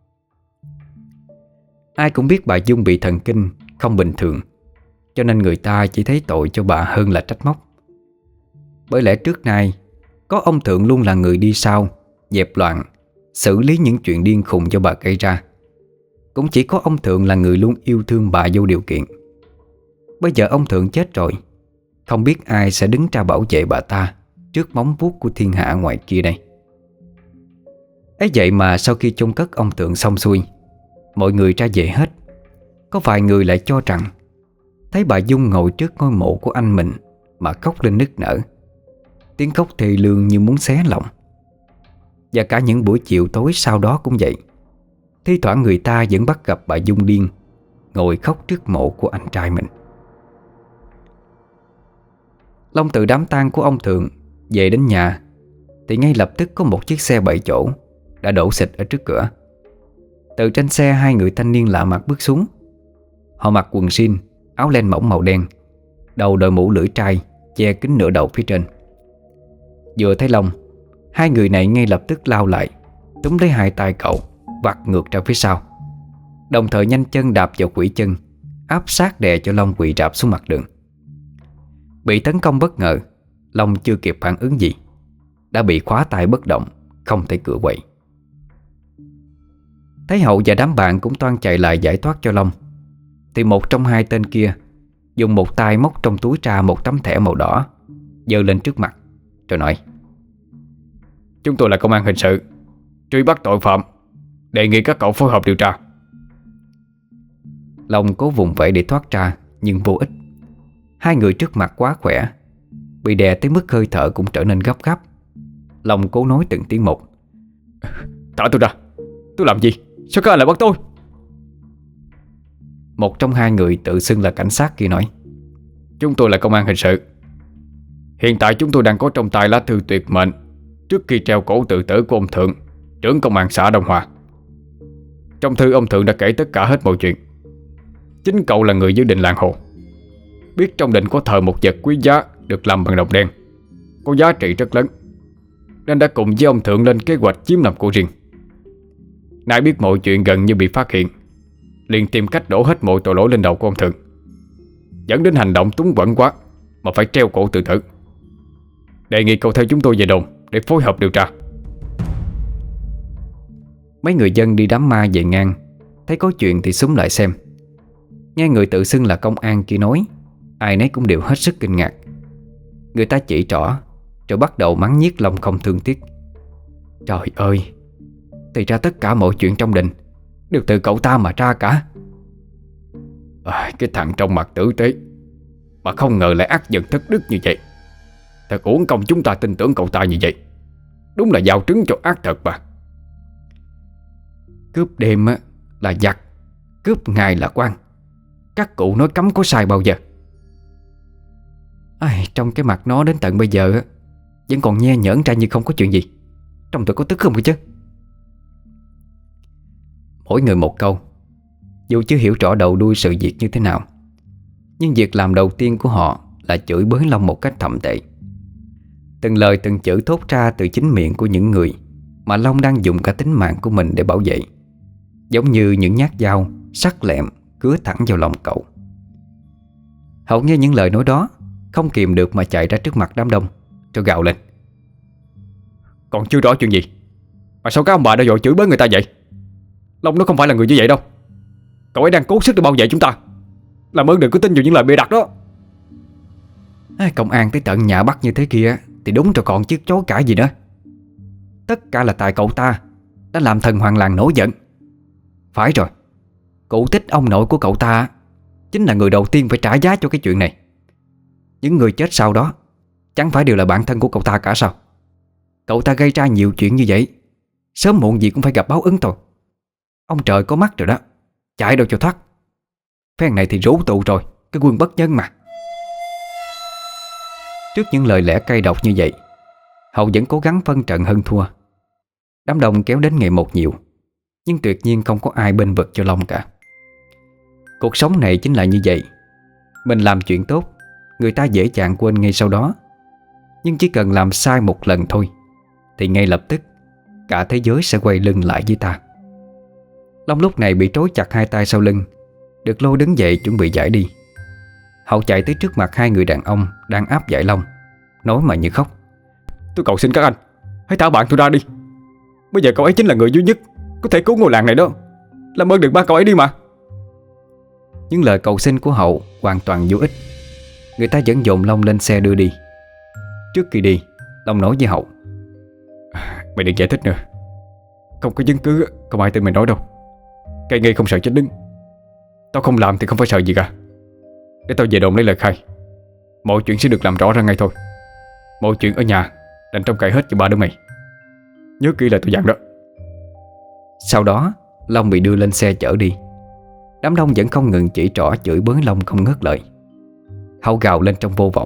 Ai cũng biết bà Dung bị thần kinh không bình thường, cho nên người ta chỉ thấy tội cho bà hơn là trách móc. Bởi lẽ trước nay có ông Thượng luôn là người đi sau, dẹp loạn, xử lý những chuyện điên khùng do bà gây ra. Cũng chỉ có ông Thượng là người luôn yêu thương bà vô điều kiện. Bây giờ ông Thượng chết rồi, không biết ai sẽ đứng ra bảo vệ bà ta trước móng vuốt của thiên hạ ngoài kia đây. Ấy vậy mà sau khi chôn cất ông Thượng xong xuôi, mọi người ra về hết. Có vài người lại cho rằng thấy bà Dung ngồi trước ngôi mộ của anh mình mà khóc lên nức nở, tiếng khóc thê lương như muốn xé lòng. Và cả những buổi chiều tối sau đó cũng vậy. Thi thoảng người ta vẫn bắt gặp bà Dung điên ngồi khóc trước mộ của anh trai mình. Long từ đám tang của ông Thượng về đến nhà thì ngay lập tức có một chiếc xe 7 chỗ đã đổ xịch ở trước cửa. Từ trên xe, hai người thanh niên lạ mặt bước xuống. Họ mặc quần jean, áo len mỏng màu đen, đầu đội mũ lưỡi trai che kín nửa đầu phía trên. Vừa thấy Long, hai người này ngay lập tức lao lại, túm lấy hai tay cậu, vặt ngược ra phía sau, đồng thời nhanh chân đạp vào quỷ chân, áp sát đè cho Long quỵ rạp xuống mặt đường. Bị tấn công bất ngờ, Long chưa kịp phản ứng gì đã bị khóa tay bất động, không thể cựa quậy. Thấy Hậu và đám bạn cũng toan chạy lại giải thoát cho Long, thì một trong hai tên kia dùng một tay móc trong túi ra một tấm thẻ màu đỏ, giơ lên trước mặt rồi nói: Chúng tôi là công an hình sự, truy bắt tội phạm, đề nghị các cậu phối hợp điều tra. Long cố vùng vẫy để thoát ra nhưng vô ích. Hai người trước mặt quá khỏe, bị đè tới mức hơi thở cũng trở nên gấp gáp. Long cố nói từng tiếng một: Thả tôi ra, tôi làm gì? Sao các anh lại bắt tôi? Một trong hai người tự xưng là cảnh sát kia nói: Chúng tôi là công an hình sự. Hiện tại chúng tôi đang có trong tay lá thư tuyệt mệnh trước khi treo cổ tự tử của ông Thượng, trưởng công an xã Đông Hòa. Trong thư ông Thượng đã kể tất cả hết mọi chuyện. Chính cậu là người giữ định làng Hồ, biết trong định có thờ một vật quý giá được làm bằng đồng đen, có giá trị rất lớn, nên đã cùng với ông Thượng lên kế hoạch chiếm làm của riêng. Nay biết mọi chuyện gần như bị phát hiện, liền tìm cách đổ hết mọi tội lỗi lên đầu của ông Thượng, dẫn đến hành động túng quẫn quá mà phải treo cổ tự tử. Đề nghị cậu theo chúng tôi về đồn để phối hợp điều tra. Mấy người dân đi đám ma về ngang, thấy có chuyện thì xúm lại xem. Nghe người tự xưng là công an kia nói, ai nấy cũng đều hết sức kinh ngạc. Người ta chỉ trỏ rồi bắt đầu mắng nhiếc Long không thương tiếc: Trời ơi, thì ra tất cả mọi chuyện trong đình đều từ cậu ta mà ra cả. Cái thằng trong mặt tử tế mà không ngờ lại ác giận thất đức như vậy. Thật uổng công chúng ta tin tưởng cậu ta như vậy. Đúng là giao trứng cho ác thật mà. Cướp đêm là giặc, cướp ngày là quan. Các cụ nói cấm có sai bao giờ. Trong cái mặt nó đến tận bây giờ vẫn còn nhe nhởn ra như không có chuyện gì. Trong tôi có tức không chứ? Mỗi người một câu. Dù chưa hiểu rõ đầu đuôi sự việc như thế nào, nhưng việc làm đầu tiên của họ là chửi bới Long một cách thậm tệ. Từng lời từng chữ thốt ra từ chính miệng của những người mà Long đang dùng cả tính mạng của mình để bảo vệ, giống như những nhát dao sắc lẹm cứa thẳng vào lòng cậu. Hậu nghe những lời nói đó, không kìm được mà chạy ra trước mặt đám đông rồi gào lên: Còn chưa rõ chuyện gì mà sao các ông bà đã vội chửi bới người ta vậy? Long nó không phải là người như vậy đâu. Cậu ấy đang cố sức để bảo vệ chúng ta. Làm ơn đừng có tin vào những lời bịa đặt đó. Công an tới tận nhà bắt như thế kia thì đúng rồi còn chứ chối cãi gì nữa. Tất cả là tại cậu ta đã làm thần hoàng làng nổi giận. Phải rồi, cụ Tích ông nội của cậu ta chính là người đầu tiên phải trả giá cho cái chuyện này. Những người chết sau đó chẳng phải đều là bạn thân của cậu ta cả sao? Cậu ta gây ra nhiều chuyện như vậy, sớm muộn gì cũng phải gặp báo ứng thôi. Ông trời có mắt rồi đó, chạy đâu cho thoát. Phen này thì rủ tụ rồi, cái quân bất nhân mà. Trước những lời lẽ cay độc như vậy, Hậu vẫn cố gắng phân trận hơn thua. Đám đông kéo đến ngày một nhiều, nhưng tuyệt nhiên không có ai bênh vực cho Long cả. Cuộc sống này chính là như vậy. Mình làm chuyện tốt, người ta dễ dàng quên ngay sau đó. Nhưng chỉ cần làm sai một lần thôi thì ngay lập tức cả thế giới sẽ quay lưng lại với ta. Long lúc này bị trói chặt hai tay sau lưng, được lôi đứng dậy chuẩn bị giải đi. Hậu chạy tới trước mặt hai người đàn ông đang áp giải Long, nói mà như khóc: Tôi cầu xin các anh, hãy thả bạn tôi ra đi. Bây giờ cậu ấy chính là người duy nhất có thể cứu ngôi làng này đó. Làm ơn đừng bắt cậu ấy đi mà. Những lời cầu xin của Hậu hoàn toàn vô ích. Người ta vẫn dồn Long lên xe đưa đi. Trước khi đi, Long nói với Hậu: Mày đừng giải thích nữa. Không có chứng cứ, không ai tin mày nói đâu. Cây nghi không sợ chết đứng. Tao không làm thì không phải sợ gì cả. Để tao về đồn lấy lời khai. Mọi chuyện sẽ được làm rõ ra ngay thôi. Mọi chuyện ở nhà đành trông cậy hết cho ba đứa mày. Nhớ kỹ là tôi dặn đó. Sau đó Long bị đưa lên xe chở đi. Đám đông vẫn không ngừng chỉ trỏ chửi bới Long không ngớt lời. Hậu gào lên trong vô vọng: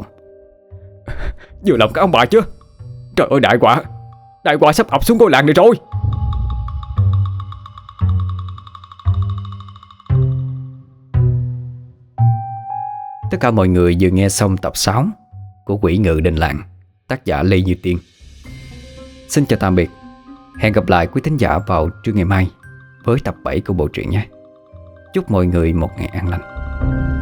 Vừa lòng các ông bà chứ. Trời ơi đại quả sắp ập xuống ngôi làng này rồi. Tất cả mọi người vừa nghe xong tập 6 của Quỷ Ngự Đình Làng, tác giả Lê Như Tiên. Xin chào tạm biệt. Hẹn gặp lại quý thính giả vào trưa ngày mai với tập 7 của bộ truyện nhé. Chúc mọi người một ngày an lành.